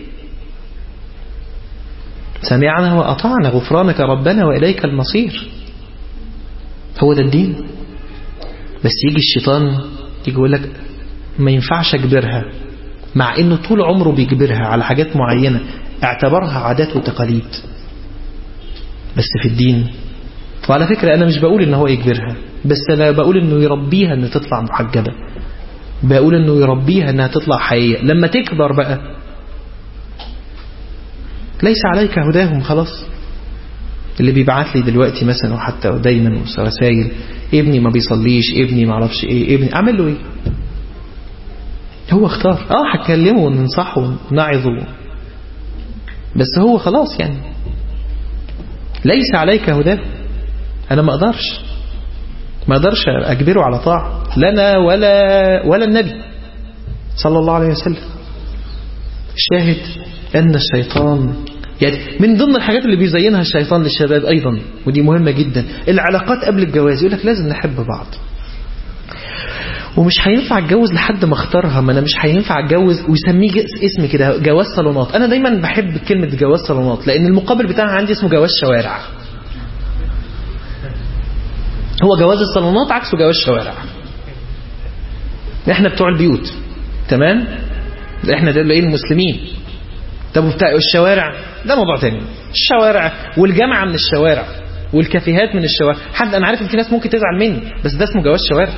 سمعنا وأطعنا غفرانك ربنا وإليك المصير. هو ده الدين. بس يجي الشيطان يقول لك ما ينفعش أجبرها، مع إنه طول عمره بيجبرها على حاجات معينة اعتبرها عادات وتقاليد. بس في الدين، وعلى فكرة أنا مش بقول إن هو يجبرها، بس أنا بقول إنه يربيها إنه تطلع محجبة، بقول إنه يربيها إنها تطلع حقيقية. لما تكبر بقى ليس عليك هداهم خلاص. اللي بيبعت لي دلوقتي مثلا وحتى دايما رسائل ابني ما بيصليش، ابني ما اعرفش ايه، ابني اعمل له ايه؟ هو اختار. هتكلمه وننصحه ونعظه، بس هو خلاص يعني ليس عليك هداه. انا ما اقدرش اجبره على طاعة لنا ولا النبي صلى الله عليه وسلم. الشاهد ان الشيطان يعني من ضمن الحاجات اللي بيزينها الشيطان للشباب ايضا، ودي مهمة جدا، العلاقات قبل الجواز. يقول لك لازم نحب بعض، ومش هينفع اتجوز لحد ما اختارها، ما انا مش هينفع اتجوز ويسميه اسم كده جواز صالونات. انا دايما بحب كلمة جواز صالونات لان المقابل بتاعها عندي اسمه جواز شوارع. هو جواز الصالونات عكسه جواز شوارع. احنا بتوع البيوت تمام، احنا ده ايه المسلمين. طب بتاع الشوارع ده موضوع تاني. الشوارع والجامعة من الشوارع والكافيهات من الشوارع. حد انا عارف ان في ناس ممكن تزعل مني، بس ده اسمه جواز شوارع.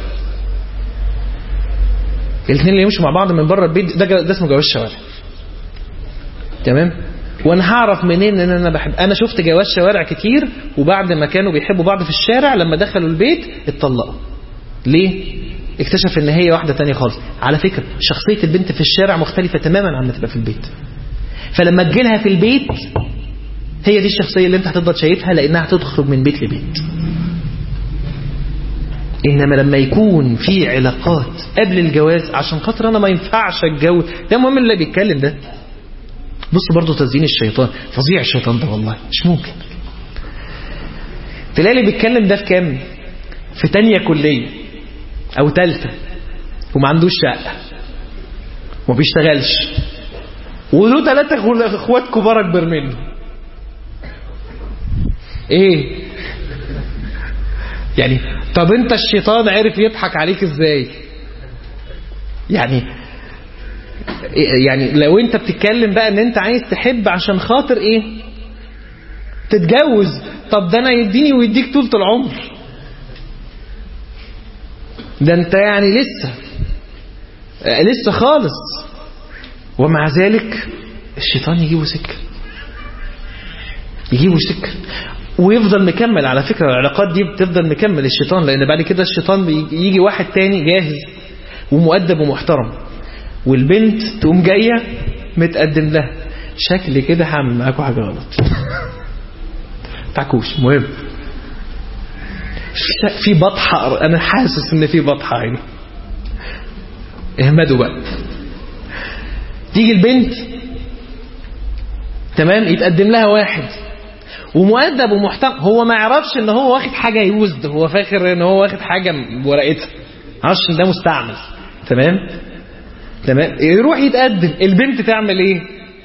الاثنين اللي يمشوا مع بعض من بره البيت ده اسمه جواز شوارع. تمام. وانا هعرف منين ان انا بحب؟ انا شفت جواز شوارع كتير وبعد ما كانوا بيحبوا بعض في الشارع لما دخلوا البيت اتطلقوا. ليه؟ اكتشف ان هي واحدة تانية خالص. على فكرة شخصية البنت في الشارع مختلفة تماما عن ما تبقى في البيت. فلما تجيلها في البيت هي دي الشخصية اللي انت هتفضل شايفها لانها هتخرج من بيت لبيت. انما لما يكون في علاقات قبل الجواز عشان خاطر انا ما ينفعش اتجوز، ده مهم اللي بيتكلم ده. بص برضو تزيين الشيطان فظيع. الشيطان ده والله مش ممكن. تلاقي اللي بيتكلم ده في كام؟ في تانية كلية او تالتة وما عندوش شقة وما بيشتغلش وله 3 اخوات كبار اكبر منه. ايه يعني؟ طب انت الشيطان عرف يضحك عليك ازاي؟ يعني لو انت بتتكلم بقى ان انت عايز تحب عشان خاطر ايه تتجوز، طب ده انا يديني ويديك طولة العمر. ده انت يعني لسه خالص. ومع ذلك الشيطان يجيبه سكة ويفضل مكمل. على فكرة العلاقات دي بتفضل مكمل الشيطان، لأن بعد كده الشيطان يجي واحد تاني جاهز ومؤدب ومحترم، والبنت تقوم جاية متقدم لها شكل كده هعمل معاكم حاجة غلط تعكوش. مهم في بطحة، أنا حاسس إن في بطحة يعني. اهمدوا بقى. تيجي البنت تمام، يتقدم لها واحد ومؤدب ومحترم، هو ما يعرفش ان هو واخد حاجة يوزد، هو فاكر ان هو واخد حاجة بورقتها، عارفش ان ده مستعمل. تمام، يروح يتقدم، البنت تعمل ايه؟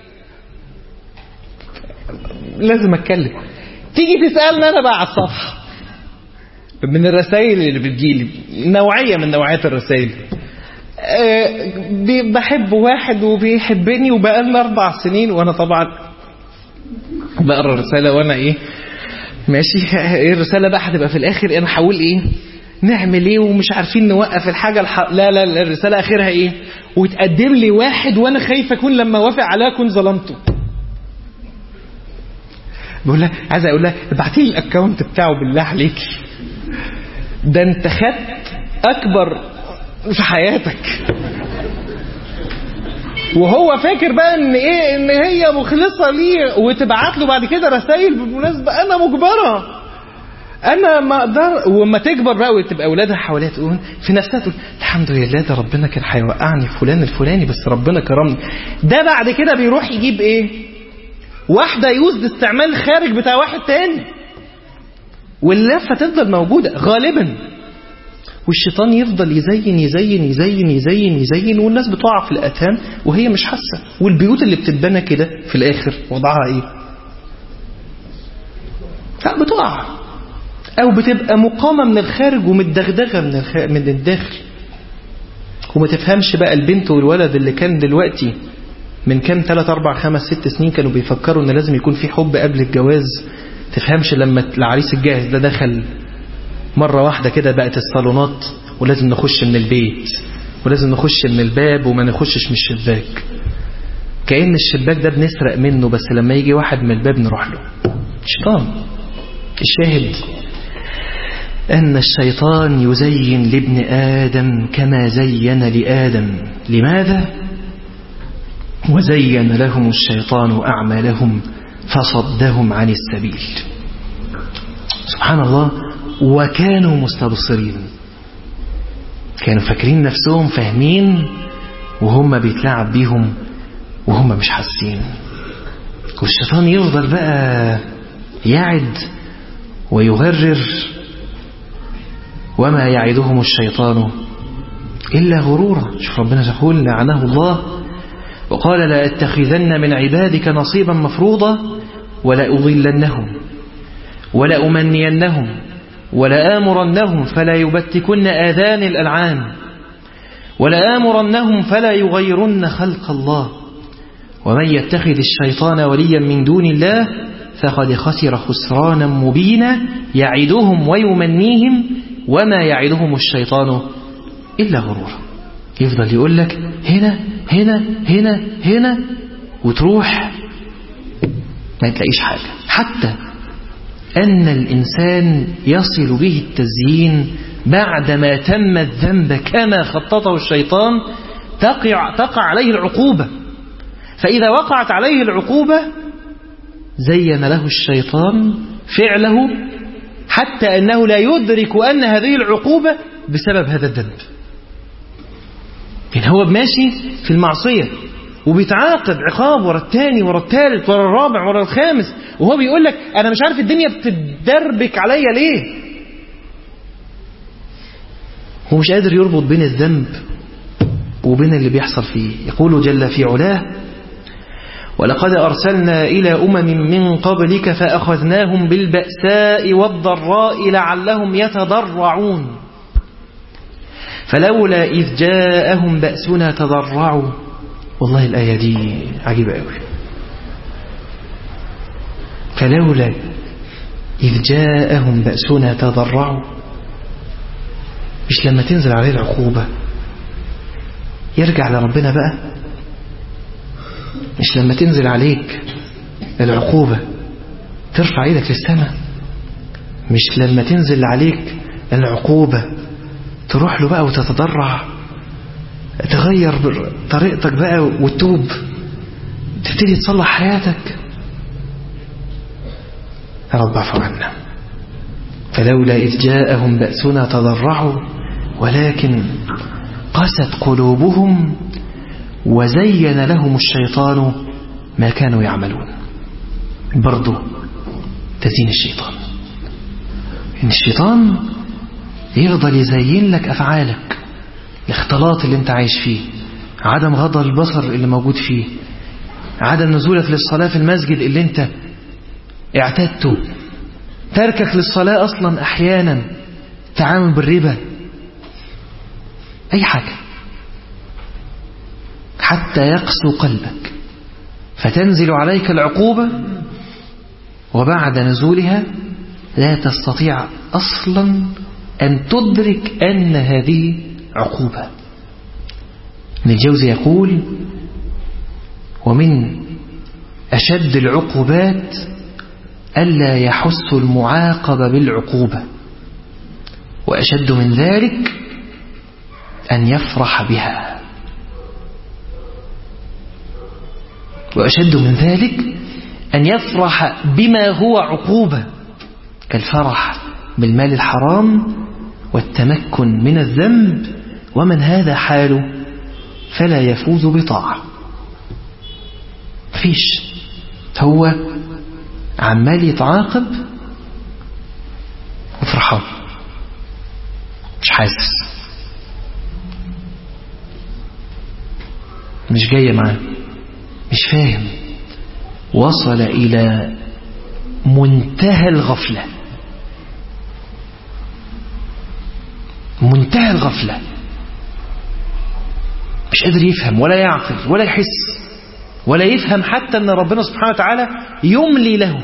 لازم اتكلم. تيجي تسألني انا بقى على الصفحة من الرسائل اللي بتجيلي، نوعية من نوعيات الرسائل. بحب واحد وبيحبني وبقالنا 4 سنين، وانا طبعا بقرا الرسالة وانا ايه ماشي. ايه الرسالة بقى هتبقى في الاخر انا هقول ايه، نعمل ايه ومش عارفين نوقف الحاجة لا الرسالة اخرها ايه، وتقدم لي واحد وانا خايف اكون لما وافق عليها اكون ظلمته. بقول لها عايز اقول لها ابعتي لي الاكونت بتاعه بالله عليكي، ده انت خدت اكبر في حياتك. وهو فاكر بقى ان ايه، ان هي مخلصة ليه، وتبعت له بعد كده رسائل بالمناسبة انا مجبرة، انا ما اقدر. وما تكبر بقى وتبقى اولادها حواليها تقول في نفسها، تقول الحمد لله ده ربنا كان هيوقعني فلان الفلاني بس ربنا كرمني. ده بعد كده بيروح يجيب ايه، واحدة يوزد استعمال خارج بتاع واحد تاني، واللفة تفضل موجودة غالبا. والشيطان يفضل يزين يزين يزين يزين يزين، والناس بتقع في الأتهام وهي مش حاسة. والبيوت اللي بتتبنى كده في الآخر وضعها ايه؟ لا بتقع، او بتبقى مقامة من الخارج ومتدغدغة من الداخل. وما تفهمش بقى البنت والولد اللي كان دلوقتي من كام 3 4 5 6 سنين كانوا بيفكروا ان لازم يكون في حب قبل الجواز، تفهمش لما العريس الجاهز ده دخل مرة واحدة كده بقت الصالونات ولازم نخش من البيت ولازم نخش من الباب وما نخشش من الشباك، كأن الشباك ده بنسرق منه، بس لما يجي واحد من الباب نروح له. شيطان. الشاهد أن الشيطان يزين لابن آدم كما زين لآدم. لماذا؟ وزين لهم الشيطان أعمالهم فصدهم عن السبيل. سبحان الله. وكانوا مستبصرين، كانوا فاكرين نفسهم فاهمين وهم بيتلعب بيهم وهم مش حاسين. والشيطان يفضل بقى يعد ويغرر، وما يعدهم الشيطان إلا غرورا. شوف ربنا يقول لعنه الله وقال لا أتخذن من عبادك نصيبا مفروضا ولأضلنهم ولأمنينهم ولآمرنهم فلا يبتكن آذان الأنعام ولآمرنهم فلا يغيرن خلق الله ومن يتخذ الشيطان وليا من دون الله فقد خسر خسرانا مبينا يعدهم ويمنيهم وما يعدهم الشيطان إلا غرورا. يفضل يقول لك هنا هنا هنا هنا وتروح ما تلاقيش حاجة، حتى أن الإنسان يصل به التزيين بعدما تم الذنب كما خططه الشيطان تقع عليه العقوبة. فإذا وقعت عليه العقوبة زين له الشيطان فعله حتى أنه لا يدرك أن هذه العقوبة بسبب هذا الذنب. يعني هو ماشي في المعصية وبيتعاقب عقاب ورا الثاني ورا الثالث ورا الرابع ورا الخامس، وهو بيقول لك أنا مش عارف الدنيا بتدربك عليا ليه. هو مش قادر يربط بين الذنب وبين اللي بيحصل فيه. يقول جل في علاه ولقد أرسلنا إلى من قبلك فأخذناهم بالبأساء والضراء لعلهم يتضرعون فلولا إذ جاءهم بأسنا تضرعوا. والله الآية دي عجيبة قوي. فلولا إذ جاءهم بأسنا تضرعوا، مش لما تنزل عليه العقوبة يرجع لربنا بقى مش لما تنزل عليك العقوبة ترفع ايدك للسماء، مش لما تنزل عليك العقوبة تروح له بقى وتتضرع، تغير طريقتك بقى وتتوب، تبتدي تصلح حياتك. يا رب اعف عنا. فلولا إذ جاءهم بأسنا تضرعوا ولكن قست قلوبهم وزين لهم الشيطان ما كانوا يعملون. برضو تزيين الشيطان، إن الشيطان يفضل يزين لك أفعالك، الاختلاط اللي انت عايش فيه، عدم غض البصر اللي موجود فيه، عدم نزولك للصلاة في المسجد اللي انت اعتدته، تركك للصلاة أصلا أحيانا، تعامل بالربا، أي حاجة، حتى يقسو قلبك فتنزل عليك العقوبة، وبعد نزولها لا تستطيع أصلا أن تدرك أن هذه عقوبة. ابن الجوزي يقول: ومن أشد العقوبات ألا يحس المعاقب بالعقوبة، وأشد من ذلك أن يفرح بها، وأشد من ذلك أن يفرح بما هو عقوبة، كالفرح بالمال الحرام والتمكن من الذنب، ومن هذا حاله فلا يفوز بطاعة. فيش، هو عمال يتعاقب وفرحان، مش حاسس، مش جاية معاه، مش فاهم، وصل إلى منتهى الغفلة، منتهى الغفلة، مش قادر يفهم ولا يعقل ولا يحس ولا يفهم حتى أن ربنا سبحانه وتعالى يملي له،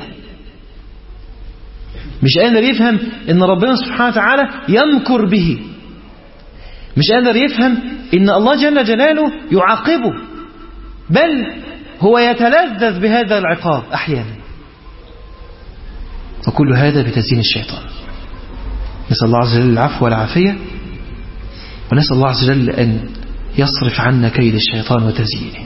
مش قادر يفهم أن ربنا سبحانه وتعالى يمكر به، مش قادر يفهم أن الله جل جلاله يعاقبه، بل هو يتلذذ بهذا العقاب أحيانا. وكل هذا بتزيين الشيطان. نسأل الله عز وجل العفو والعافية، ونسأل الله عز وجل أن يصرف عنا كيد الشيطان وتزيينه.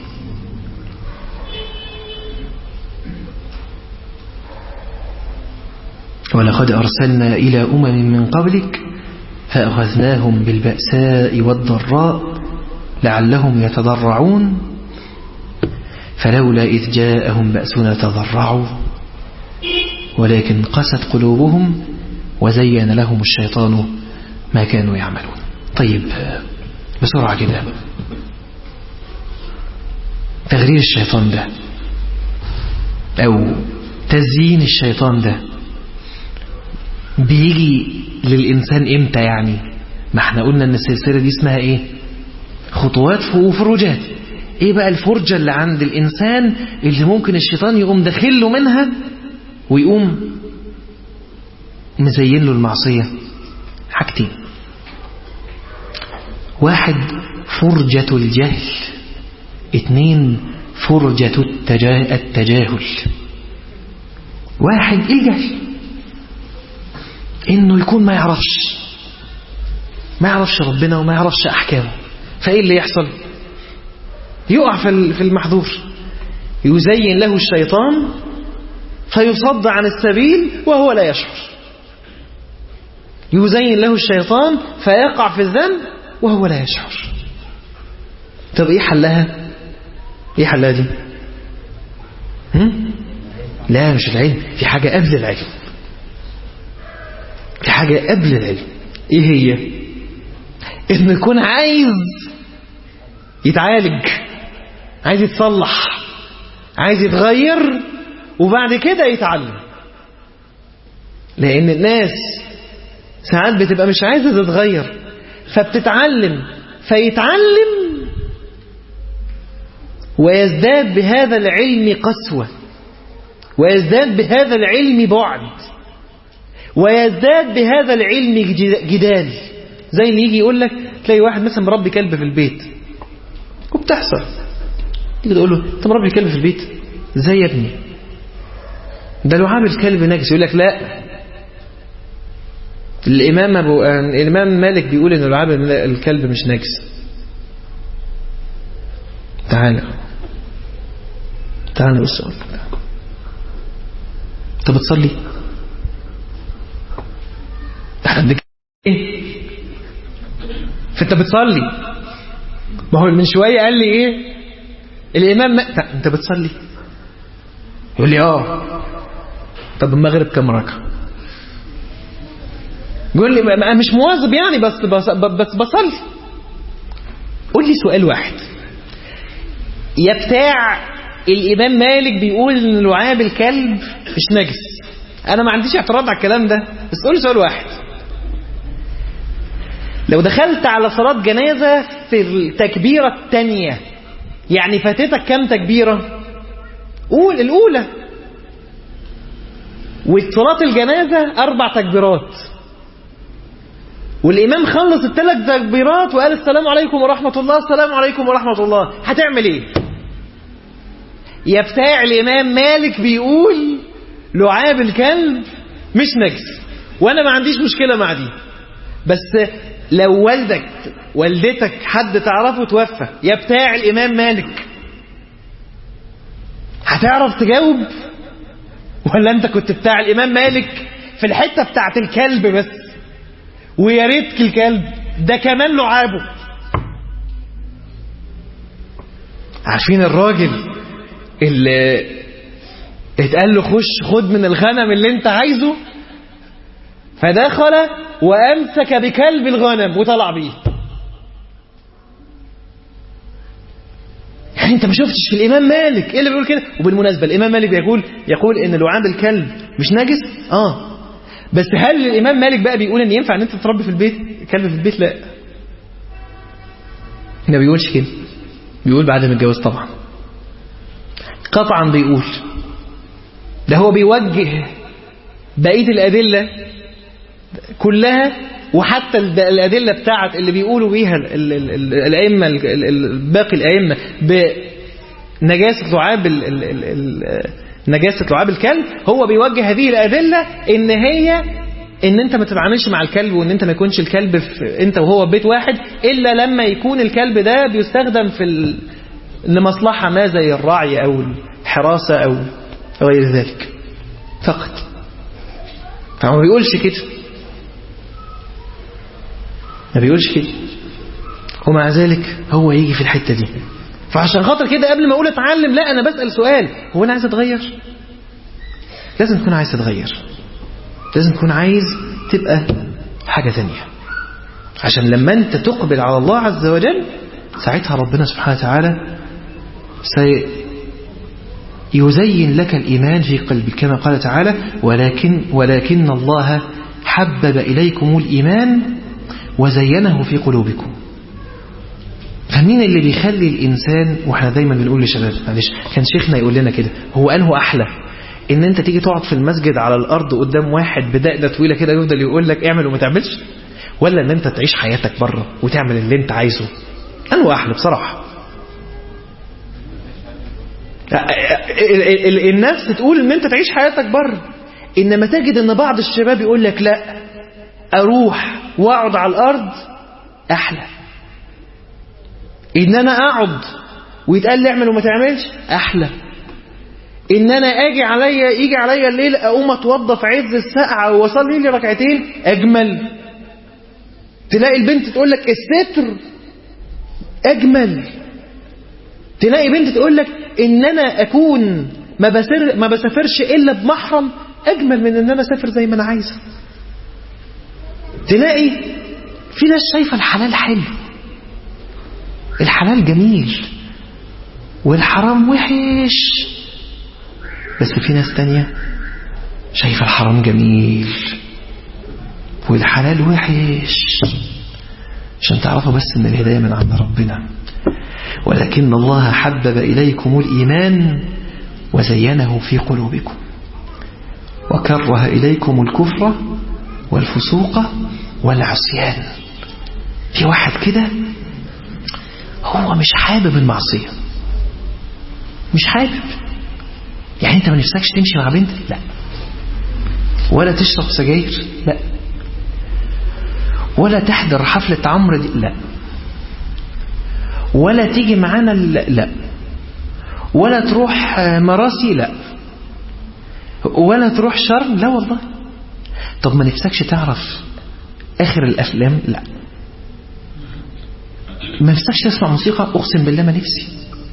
ولقد أرسلنا إلى أمم من قبلك فأخذناهم بالبأساء والضراء لعلهم يتضرعون فلولا إذ جاءهم بأسنا تضرعوا ولكن قست قلوبهم وزين لهم الشيطان ما كانوا يعملون. طيب بسرعة كده، تغرير الشيطان ده أو تزيين الشيطان ده بيجي للإنسان إمتى؟ يعني ما احنا قلنا أن السلسلة دي اسمها إيه؟ خطوات وفروجات. إيه بقى الفرجة اللي عند الإنسان اللي ممكن الشيطان يقوم داخله منها ويقوم مزين له المعصية؟ حاجتين: واحد فرجة الجهل، اتنين فرجة التجاهل. واحد الجهل، انه يكون ما يعرفش ربنا وما يعرفش احكامه، فايه اللي يحصل؟ يقع في المحظور، يزين له الشيطان فيصد عن السبيل وهو لا يشعر، يزين له الشيطان فيقع في الذنب وهو لا يشعر. طب ايه حلها؟ ايه حلها دي؟ لا مش العلم، في حاجة قبل العلم، في حاجة قبل العلم. ايه هي؟ انه يكون عايز يتعالج، عايز يتصلح، عايز يتغير، وبعد كده يتعلم. لان الناس ساعات بتبقى مش عايزة تتغير فبتتعلم، فيتعلم ويزداد بهذا العلم قسوة، ويزداد بهذا العلم بعد، ويزداد بهذا العلم جدال. زي اللي يجي يقول لك تلاقي واحد مثلا مربي كلب في البيت، وبتحصل تيجي تقول له انت مربي كلب في البيت ازاي يا ابني؟ ده لعاب الكلب نجس. يقول لك لا، الإمام مالك بيقول ان لعاب الكلب مش نجس. تعال بص اقول لك، انت بتصلي؟ عندك ايه؟ فانت بتصلي؟ ما هو من شويه قال لي ايه الامام انت بتصلي؟ يقول لي طب المغرب كم ركعه؟ يقول لي مش مواظب يعني، بس بصلي. قول لي سؤال واحد، يا بتاع الامام مالك بيقول ان لعاب الكلب مش نجس، انا ما عنديش اعتراض على الكلام ده، بس قول لي سؤال واحد، لو دخلت على صلاة جنازة في التكبيرة الثانية، يعني فاتتك كم تكبيرة؟ قول الأولى. وصلاة الجنازة 4 تكبيرات، والإمام خلص ال3 تكبيرات وقال السلام عليكم ورحمة الله، السلام عليكم ورحمة الله، هتعمل ايه؟ يا بتاع الإمام مالك بيقول لعاب الكلب مش نجس، وأنا ما عنديش مشكلة مع دي، بس لو والدتك حد تعرفه توفى يا بتاع الإمام مالك، هتعرف تجاوب؟ ولا أنت كنت بتاع الإمام مالك في الحتة بتاعت الكلب بس، ويا ريت الكلب ده كمان لعابه؟ عارفين الراجل اللي اتقال له خد من الغنم اللي انت عايزه، فدخل وأمسك بكلب الغنم وطلع بيه؟ يعني انت ما شفتش في الإمام مالك ايه اللي بيقول كده؟ وبالمناسبة الإمام مالك يقول ان لعاب الكلب مش نجس، بس هل الإمام مالك بقى بيقول ان ينفع ان انت تربي في البيت كلب في البيت؟ لا، ما بيقولش كده، بيقول بعد ما اتجوز طبعا، قطعا بيقول ده هو بيوجه بقية الأدلة كلها، وحتى الأدلة بتاعت اللي بيقولوا بيها الأئمة باقي الأئمة بنجاسة لعاب الكلب، هو بيوجه هذه الأدلة إن أنت ما تتعاملش مع الكلب، وإن أنت ما يكونش الكلب أنت وهو بيت واحد إلا لما يكون الكلب ده بيستخدم لمصلحة ما زي الرعي أو الحراسة أو غير ذلك فقط. فما بيقولش كده، ما بيقولش كده، ومع ذلك هو يجي في الحتة دي. فعشان خاطر كده قبل ما اقول اتعلم، لا، انا بسأل سؤال، هو انا عايز اتغير؟ لازم تكون عايز تتغير، لازم تكون عايز تبقى حاجة ثانية، عشان لما انت تقبل على الله عز وجل ساعتها ربنا سبحانه وتعالى سيزين لك الإيمان في قلبك، كما قال تعالى ولكن الله حبب إليكم الإيمان وزينه في قلوبكم. فمين اللي بيخلي الإنسان، واحنا دايما بنقول لشباب، معلش كان شيخنا يقول لنا كده، هو أنه أحلى ان انت تيجي تقعد في المسجد على الأرض قدام واحد بدقنة طويلة كده يفضل يقول لك اعمل وما تعملش، ولا ان انت تعيش حياتك بره وتعمل اللي انت عايزه؟ أنه أحلى بصراحة. النفس تقول ان انت تعيش حياتك بره، انما تجد ان بعض الشباب يقول لك لا، اروح واقعد على الارض احلى، ان انا اقعد ويتقال لي اعمل وما تعملش احلى، ان انا يجي عليا الليل اقوم اتوضى في عز السقعه واصلي لي ركعتين اجمل. تلاقي البنت تقول لك الستر اجمل، تلاقي بنت تقول لك ان انا اكون ما بسافرش الا بمحرم اجمل من ان انا اسافر زي ما انا عايزه. تلاقي في ناس شايفه الحلال حلو، الحلال جميل والحرام وحش، بس في ناس تانية شايفه الحرام جميل والحلال وحش. عشان تعرفوا بس ان الهداية من عند ربنا. ولكن الله حبب إليكم الإيمان وزينه في قلوبكم وكره إليكم الكفر والفسوق والعصيان. في واحد كده هو مش حابب المعصية، مش حابب. يعني انت ما نفسكش تمشي مع بنت؟ لا. ولا تشرب سجاير؟ لا. ولا تحضر حفلة عمرو دي؟ لا. ولا تيجي معانا؟ لا. ولا تروح مراسي؟ لا. ولا تروح شرم؟ لا والله. طب ما نفسكش تعرف آخر الأفلام؟ لا. ما نفسكش تسمع موسيقى؟ أقسم بالله ما نفسي.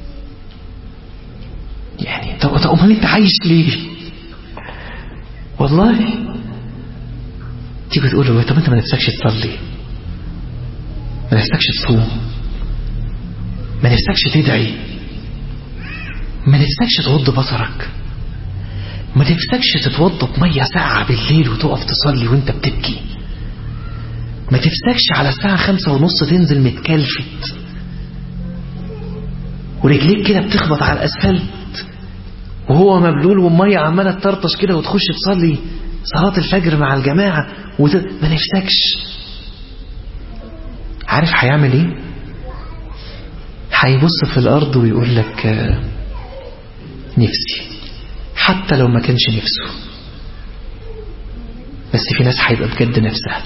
يعني طب أمال أنت عايش ليه؟ والله. تيجي تقول له طب أنت ما نفسكش تصلي؟ ما نفسكش تصوم؟ ما نفسكش تدعي؟ ما نفسكش تغض بصرك؟ ما نفسكش تتوضى بمية ساقعة بالليل وتقف تصلي وانت بتبكي؟ ما تفسكش على الساعة 5:30 تنزل متكلفت ورجليك كده بتخبط على الأسفلت وهو مبلول والمية عمالة تطرطش كده وتخش تصلي صلاة الفجر مع الجماعة ما نفسكش؟ عارف هيعمل ايه؟ هيبص في الأرض ويقول لك نفسي، حتى لو ما كانش نفسه. بس في ناس هيبقى بجد نفسها.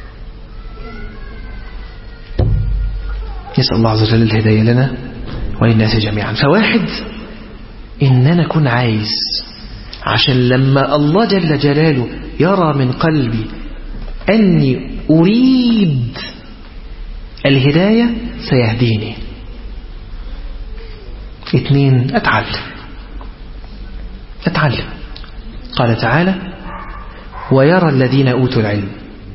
نسأل الله عز وجل الهداية لنا وللناس جميعا. فواحد إن أنا أكون عايز عشان لما الله جل جلاله يرى من قلبي أني أريد الهداية سيهديني. 2 أتعلم. قال تعالى ويرى الذين أوتوا العلم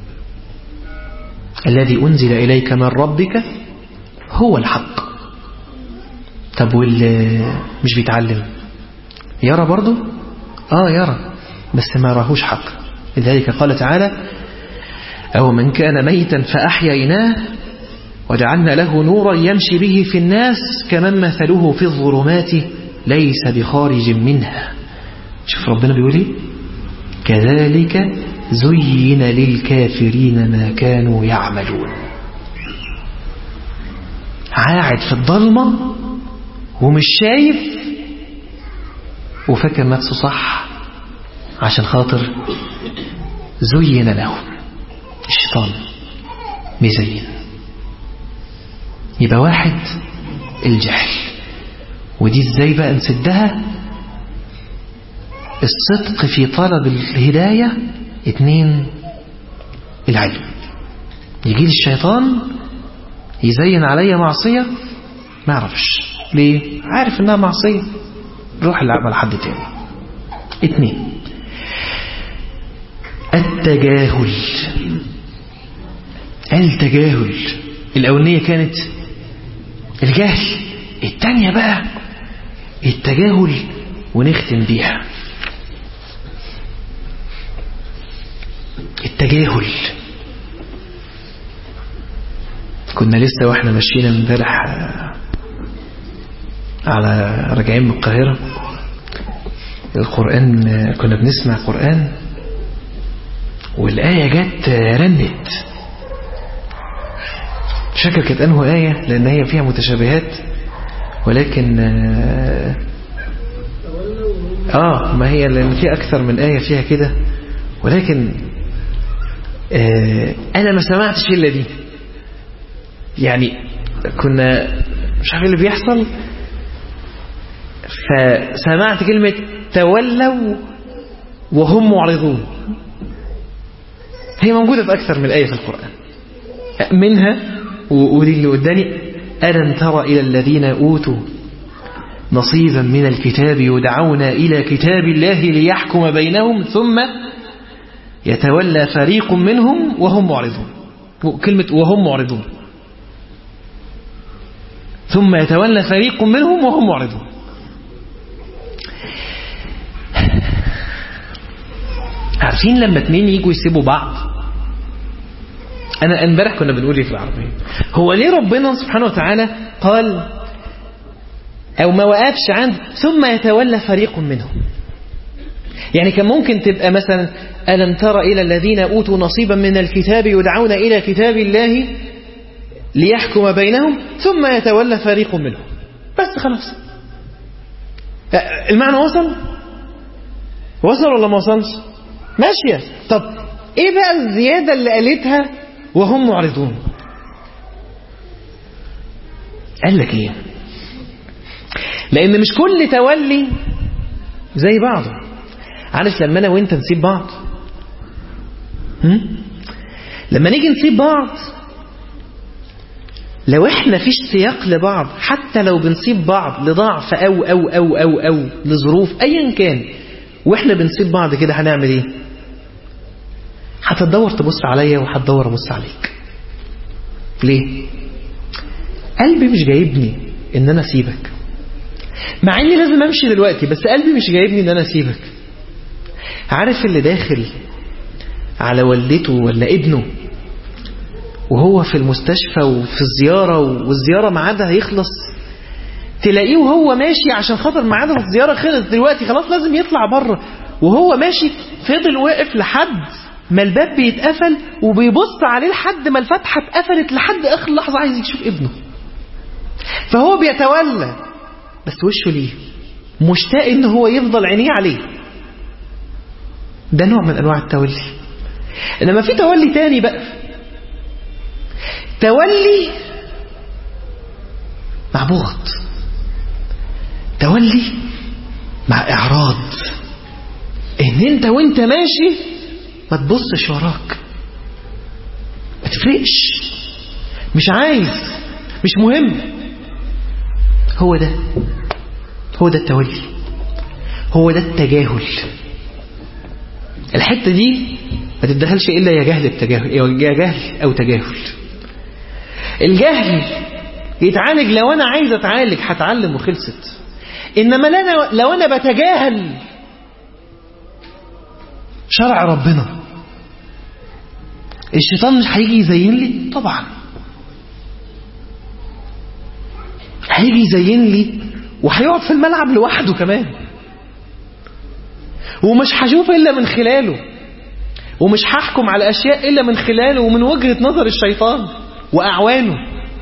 الذي أنزل إليك من ربك هو الحق. طب واللي مش بيتعلم يرى برضو؟ يرى بس ما راهوش حق. لذلك قال تعالى أو من كان ميتا فأحييناه وجعلنا له نورا يمشي به في الناس كمن مثله في الظلمات ليس بخارج منها. شوف ربنا بيقول ايه؟ كذلك زين للكافرين ما كانوا يعملون. قاعد في الضلمة ومش شايف وفكر نفسه صح عشان خاطر زين لهم الشيطان مزين. يبقى واحد الجهل، ودي ازاي بقى نسدها؟ الصدق في طلب الهداية. 2 العلم. يجي لي الشيطان يزين عليا معصية ما اعرفش ليه، عارف انها معصية، روح العب على حد تاني. 2 التجاهل. الأولانية كانت الجهل، التانية بقى التجاهل، ونختم بيها التجاهل. كنا لسه واحنا ماشيين امبارح على راجعين من القاهرة القرآن، كنا بنسمع قرآن والآية جت رنت، مش فاكر كانت انه آية لأن هي فيها متشابهات، ولكن ما هي لأن في أكثر من آية فيها كده، ولكن أنا ما سمعتش إلا دي. يعني كنا مش عارف اللي بيحصل، فسمعت كلمة تولوا وهم معرضون. هي موجودة في أكثر من آية في القرآن، منها ودي اللي قدامي ألم تر إلى الذين أوتوا نصيبا من الكتاب يدعون إلى كتاب الله ليحكم بينهم ثم يتولى فريق منهم وهم معرضون. كلمة وهم معرضون، ثم يتولى فريق منهم وهم معرضون. عارفين لما 2 يجوا يسيبوا بعض؟ أنا امبارح كنا بنقول ايه في العربية؟ هو ليه ربنا سبحانه وتعالى قال أو ما وقفش عند ثم يتولى فريق منهم؟ يعني كان ممكن تبقى مثلا ألم تر إلى الذين أوتوا نصيبا من الكتاب يدعون إلى كتاب الله ليحكم بينهم ثم يتولى فريق منهم، بس خلاص. المعنى وصل ولا ما وصلش؟ ماشية. طب ايه بقى الزيادة اللي قالتها وهم معرضون؟ قال لك ايه؟ لان مش كل تولي زي بعضه. عارف لما انا وانت نسيب بعض، لما نيجي نسيب بعض، لو احنا فيش سياق لبعض، حتى لو بنسيب بعض لضعف او لظروف ايا كان، واحنا بنسيب بعض كده، هنعمل ايه؟ هتدور تبص عليا وهتدور ابص عليك. ليه؟ قلبي مش جايبني ان انا اسيبك، مع اني لازم امشي دلوقتي، بس قلبي مش جايبني ان انا اسيبك. عارف اللي داخل على والدته ولا ابنه وهو في المستشفى وفي الزيارة، والزيارة ميعادها هيخلص، تلاقيه وهو ماشي عشان خاطر ميعادها الزيارة خلص دلوقتي، خلاص لازم يطلع بره، وهو ماشي فضل واقف لحد ما الباب بيتقفل، وبيبص عليه لحد ما الفتحة اتقفلت، لحد آخر لحظة عايز يشوف ابنه. فهو بيتولى بس وشه ليه، مشتاق ان هو يفضل عينيه عليه. ده نوع من انواع التولي. انما في تولي تاني بقى، تولي مع بغض، تولي مع اعراض، ان انت وانت ماشي ما تبصش وراك، ما تفرقش، مش عايز، مش مهم. هو ده التولي، هو ده التجاهل. الحتة دي ما تتدخلش إلا يا جهل أو تجاهل. الجهل يتعالج لو أنا عايز أتعالج، هتعلم وخلصت. إنما لو أنا بتجاهل شرع ربنا، الشيطان مش هيجي يزين لي؟ طبعا هيجي يزين لي، وهيقعد في الملعب لوحده كمان، ومش هشوف إلا من خلاله، ومش هحكم على أشياء إلا من خلاله ومن وجهة نظر الشيطان وأعوانه.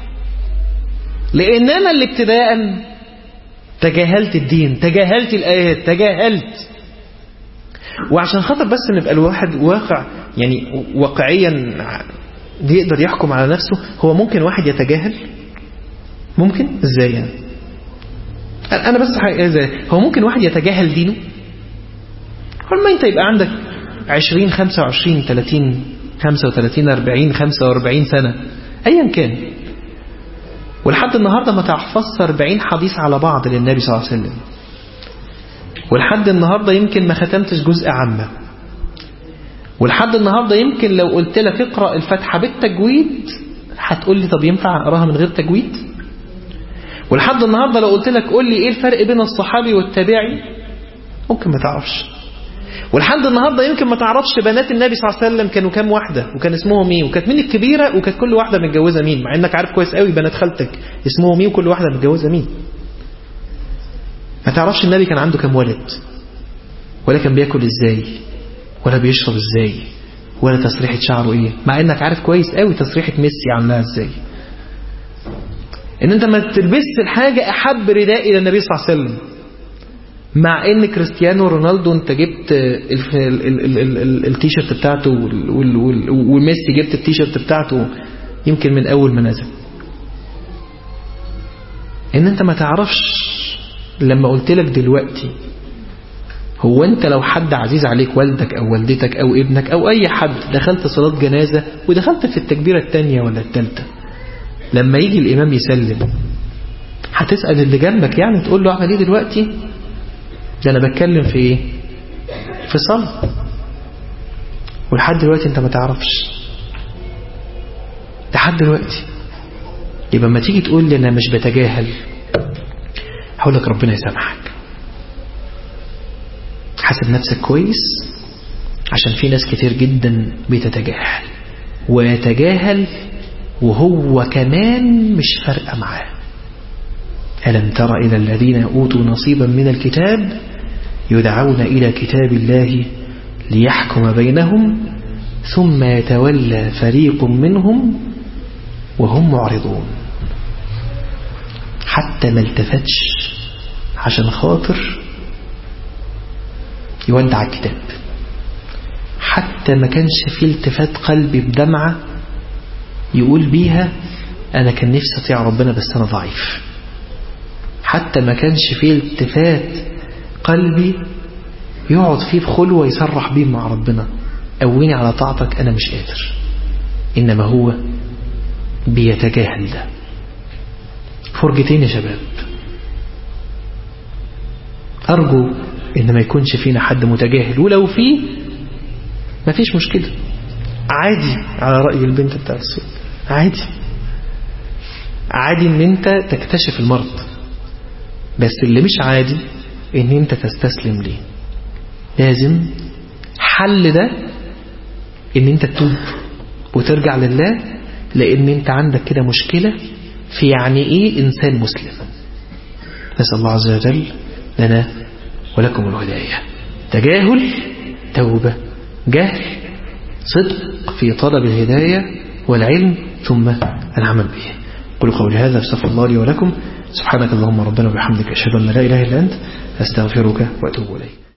لأن أنا اللي ابتداء تجاهلت الدين، تجاهلت الآيات، تجاهلت. وعشان خاطر بس نبقى الواحد واقع، يعني واقعيا يقدر يحكم على نفسه. هو ممكن واحد يتجاهل؟ ممكن؟ ازاي يعني؟ انا بس ازاي؟ هو ممكن واحد يتجاهل دينه؟ لما انت يبقى عندك 20 25 30 35 40 45 سنة ايا كان، ولحد النهاردة ما تحفظش 40 حديث على بعض للنبي صلى الله عليه وسلم، ولحد النهاردة يمكن ما ختمتش جزء عامة، ولحد النهاردة يمكن لو قلت لك اقرأ الفاتحة بالتجويد هتقول لي طب ينفع اقراها من غير تجويد؟ ولحد النهاردة لو قلت لك قول لي ايه الفرق بين الصحابي والتابعي ممكن ما تعرفش. ولحد النهاردة يمكن ما تعرفش بنات النبي صلى الله عليه وسلم كانوا كام واحدة، وكان اسمهم مين، وكانت مين الكبيرة، وكانت كل واحدة متجوزة مين، مع انك عارف كويس قوي بنات خالتك اسمهم مين وكل واحدة متجوزة مين. ما تعرفش النبي كان عنده كام ولد، ولا كان بياكل ازاي، ولا بيشرب ازاي، ولا تسريحة شعره ايه، مع انك عارف كويس قوي تسريحة ميسي عملها ازاي. ان انت ما تلبسش الحاجة احب رداء الى النبي صلى الله عليه وسلم، مع ان كريستيانو رونالدو انت جبت التيشيرت بتاعته وميسي جبت التيشيرت بتاعته يمكن من اول ما نزل. ان انت ما تعرفش لما قلت لك دلوقتي، هو انت لو حد عزيز عليك، والدك او والدتك او ابنك او اي حد، دخلت صلاة جنازة ودخلت في التكبيرة الثانية ولا الثالثة، لما يجي الامام يسلم هتسأل اللي جنبك يعني تقول له اعمل ايه دلوقتي؟ ده انا بتكلم في ايه؟ في صلاة. ولحد دلوقتي انت ما تعرفش، لحد دلوقتي. يبقى ما تيجي تقول لي انا مش بتجاهل، هقول لك ربنا يسامحك، حاسب نفسك كويس، عشان في ناس كتير جدا بتتجاهل، ويتجاهل وهو كمان مش فارقة معاه. ألم تر إلى الذين أوتوا نصيبا من الكتاب يدعون إلى كتاب الله ليحكم بينهم ثم يتولى فريق منهم وهم معرضون. حتى ما التفتش عشان خاطر يودع الكتاب، حتى ما كانش فيه التفات قلبي بدمعة يقول بيها أنا كان نفسي أطيع ربنا بس أنا ضعيف، حتى ما كانش فيه التفات قلبي يقعد فيه بخلوة يصرح بيه مع ربنا قويني على طاعتك أنا مش قادر، إنما هو بيتجاهل ده. فرجتين يا شباب. أرجو إن ما يكونش فينا حد متجاهل، ولو فيه ما فيش مشكلة، عادي، على رأي البنت بتاع السوق، عادي إن أنت تكتشف المرض، بس اللي مش عادي إن أنت تستسلم ليه. لازم حل ده إن أنت تتوب وترجع لله، لأن أنت عندك كده مشكلة في يعني إيه إنسان مسلم. نسأل الله عز وجل لنا ولكم الهداية. تجاهل توبة، جهل صدق في طلب الهداية والعلم ثم العمل به. قولوا قولي هذا، استغفر الله لي ولكم. سبحانك اللهم ربنا وبحمدك، أشهد أن لا إله إلا أنت، أستغفرك وأتوب إليك.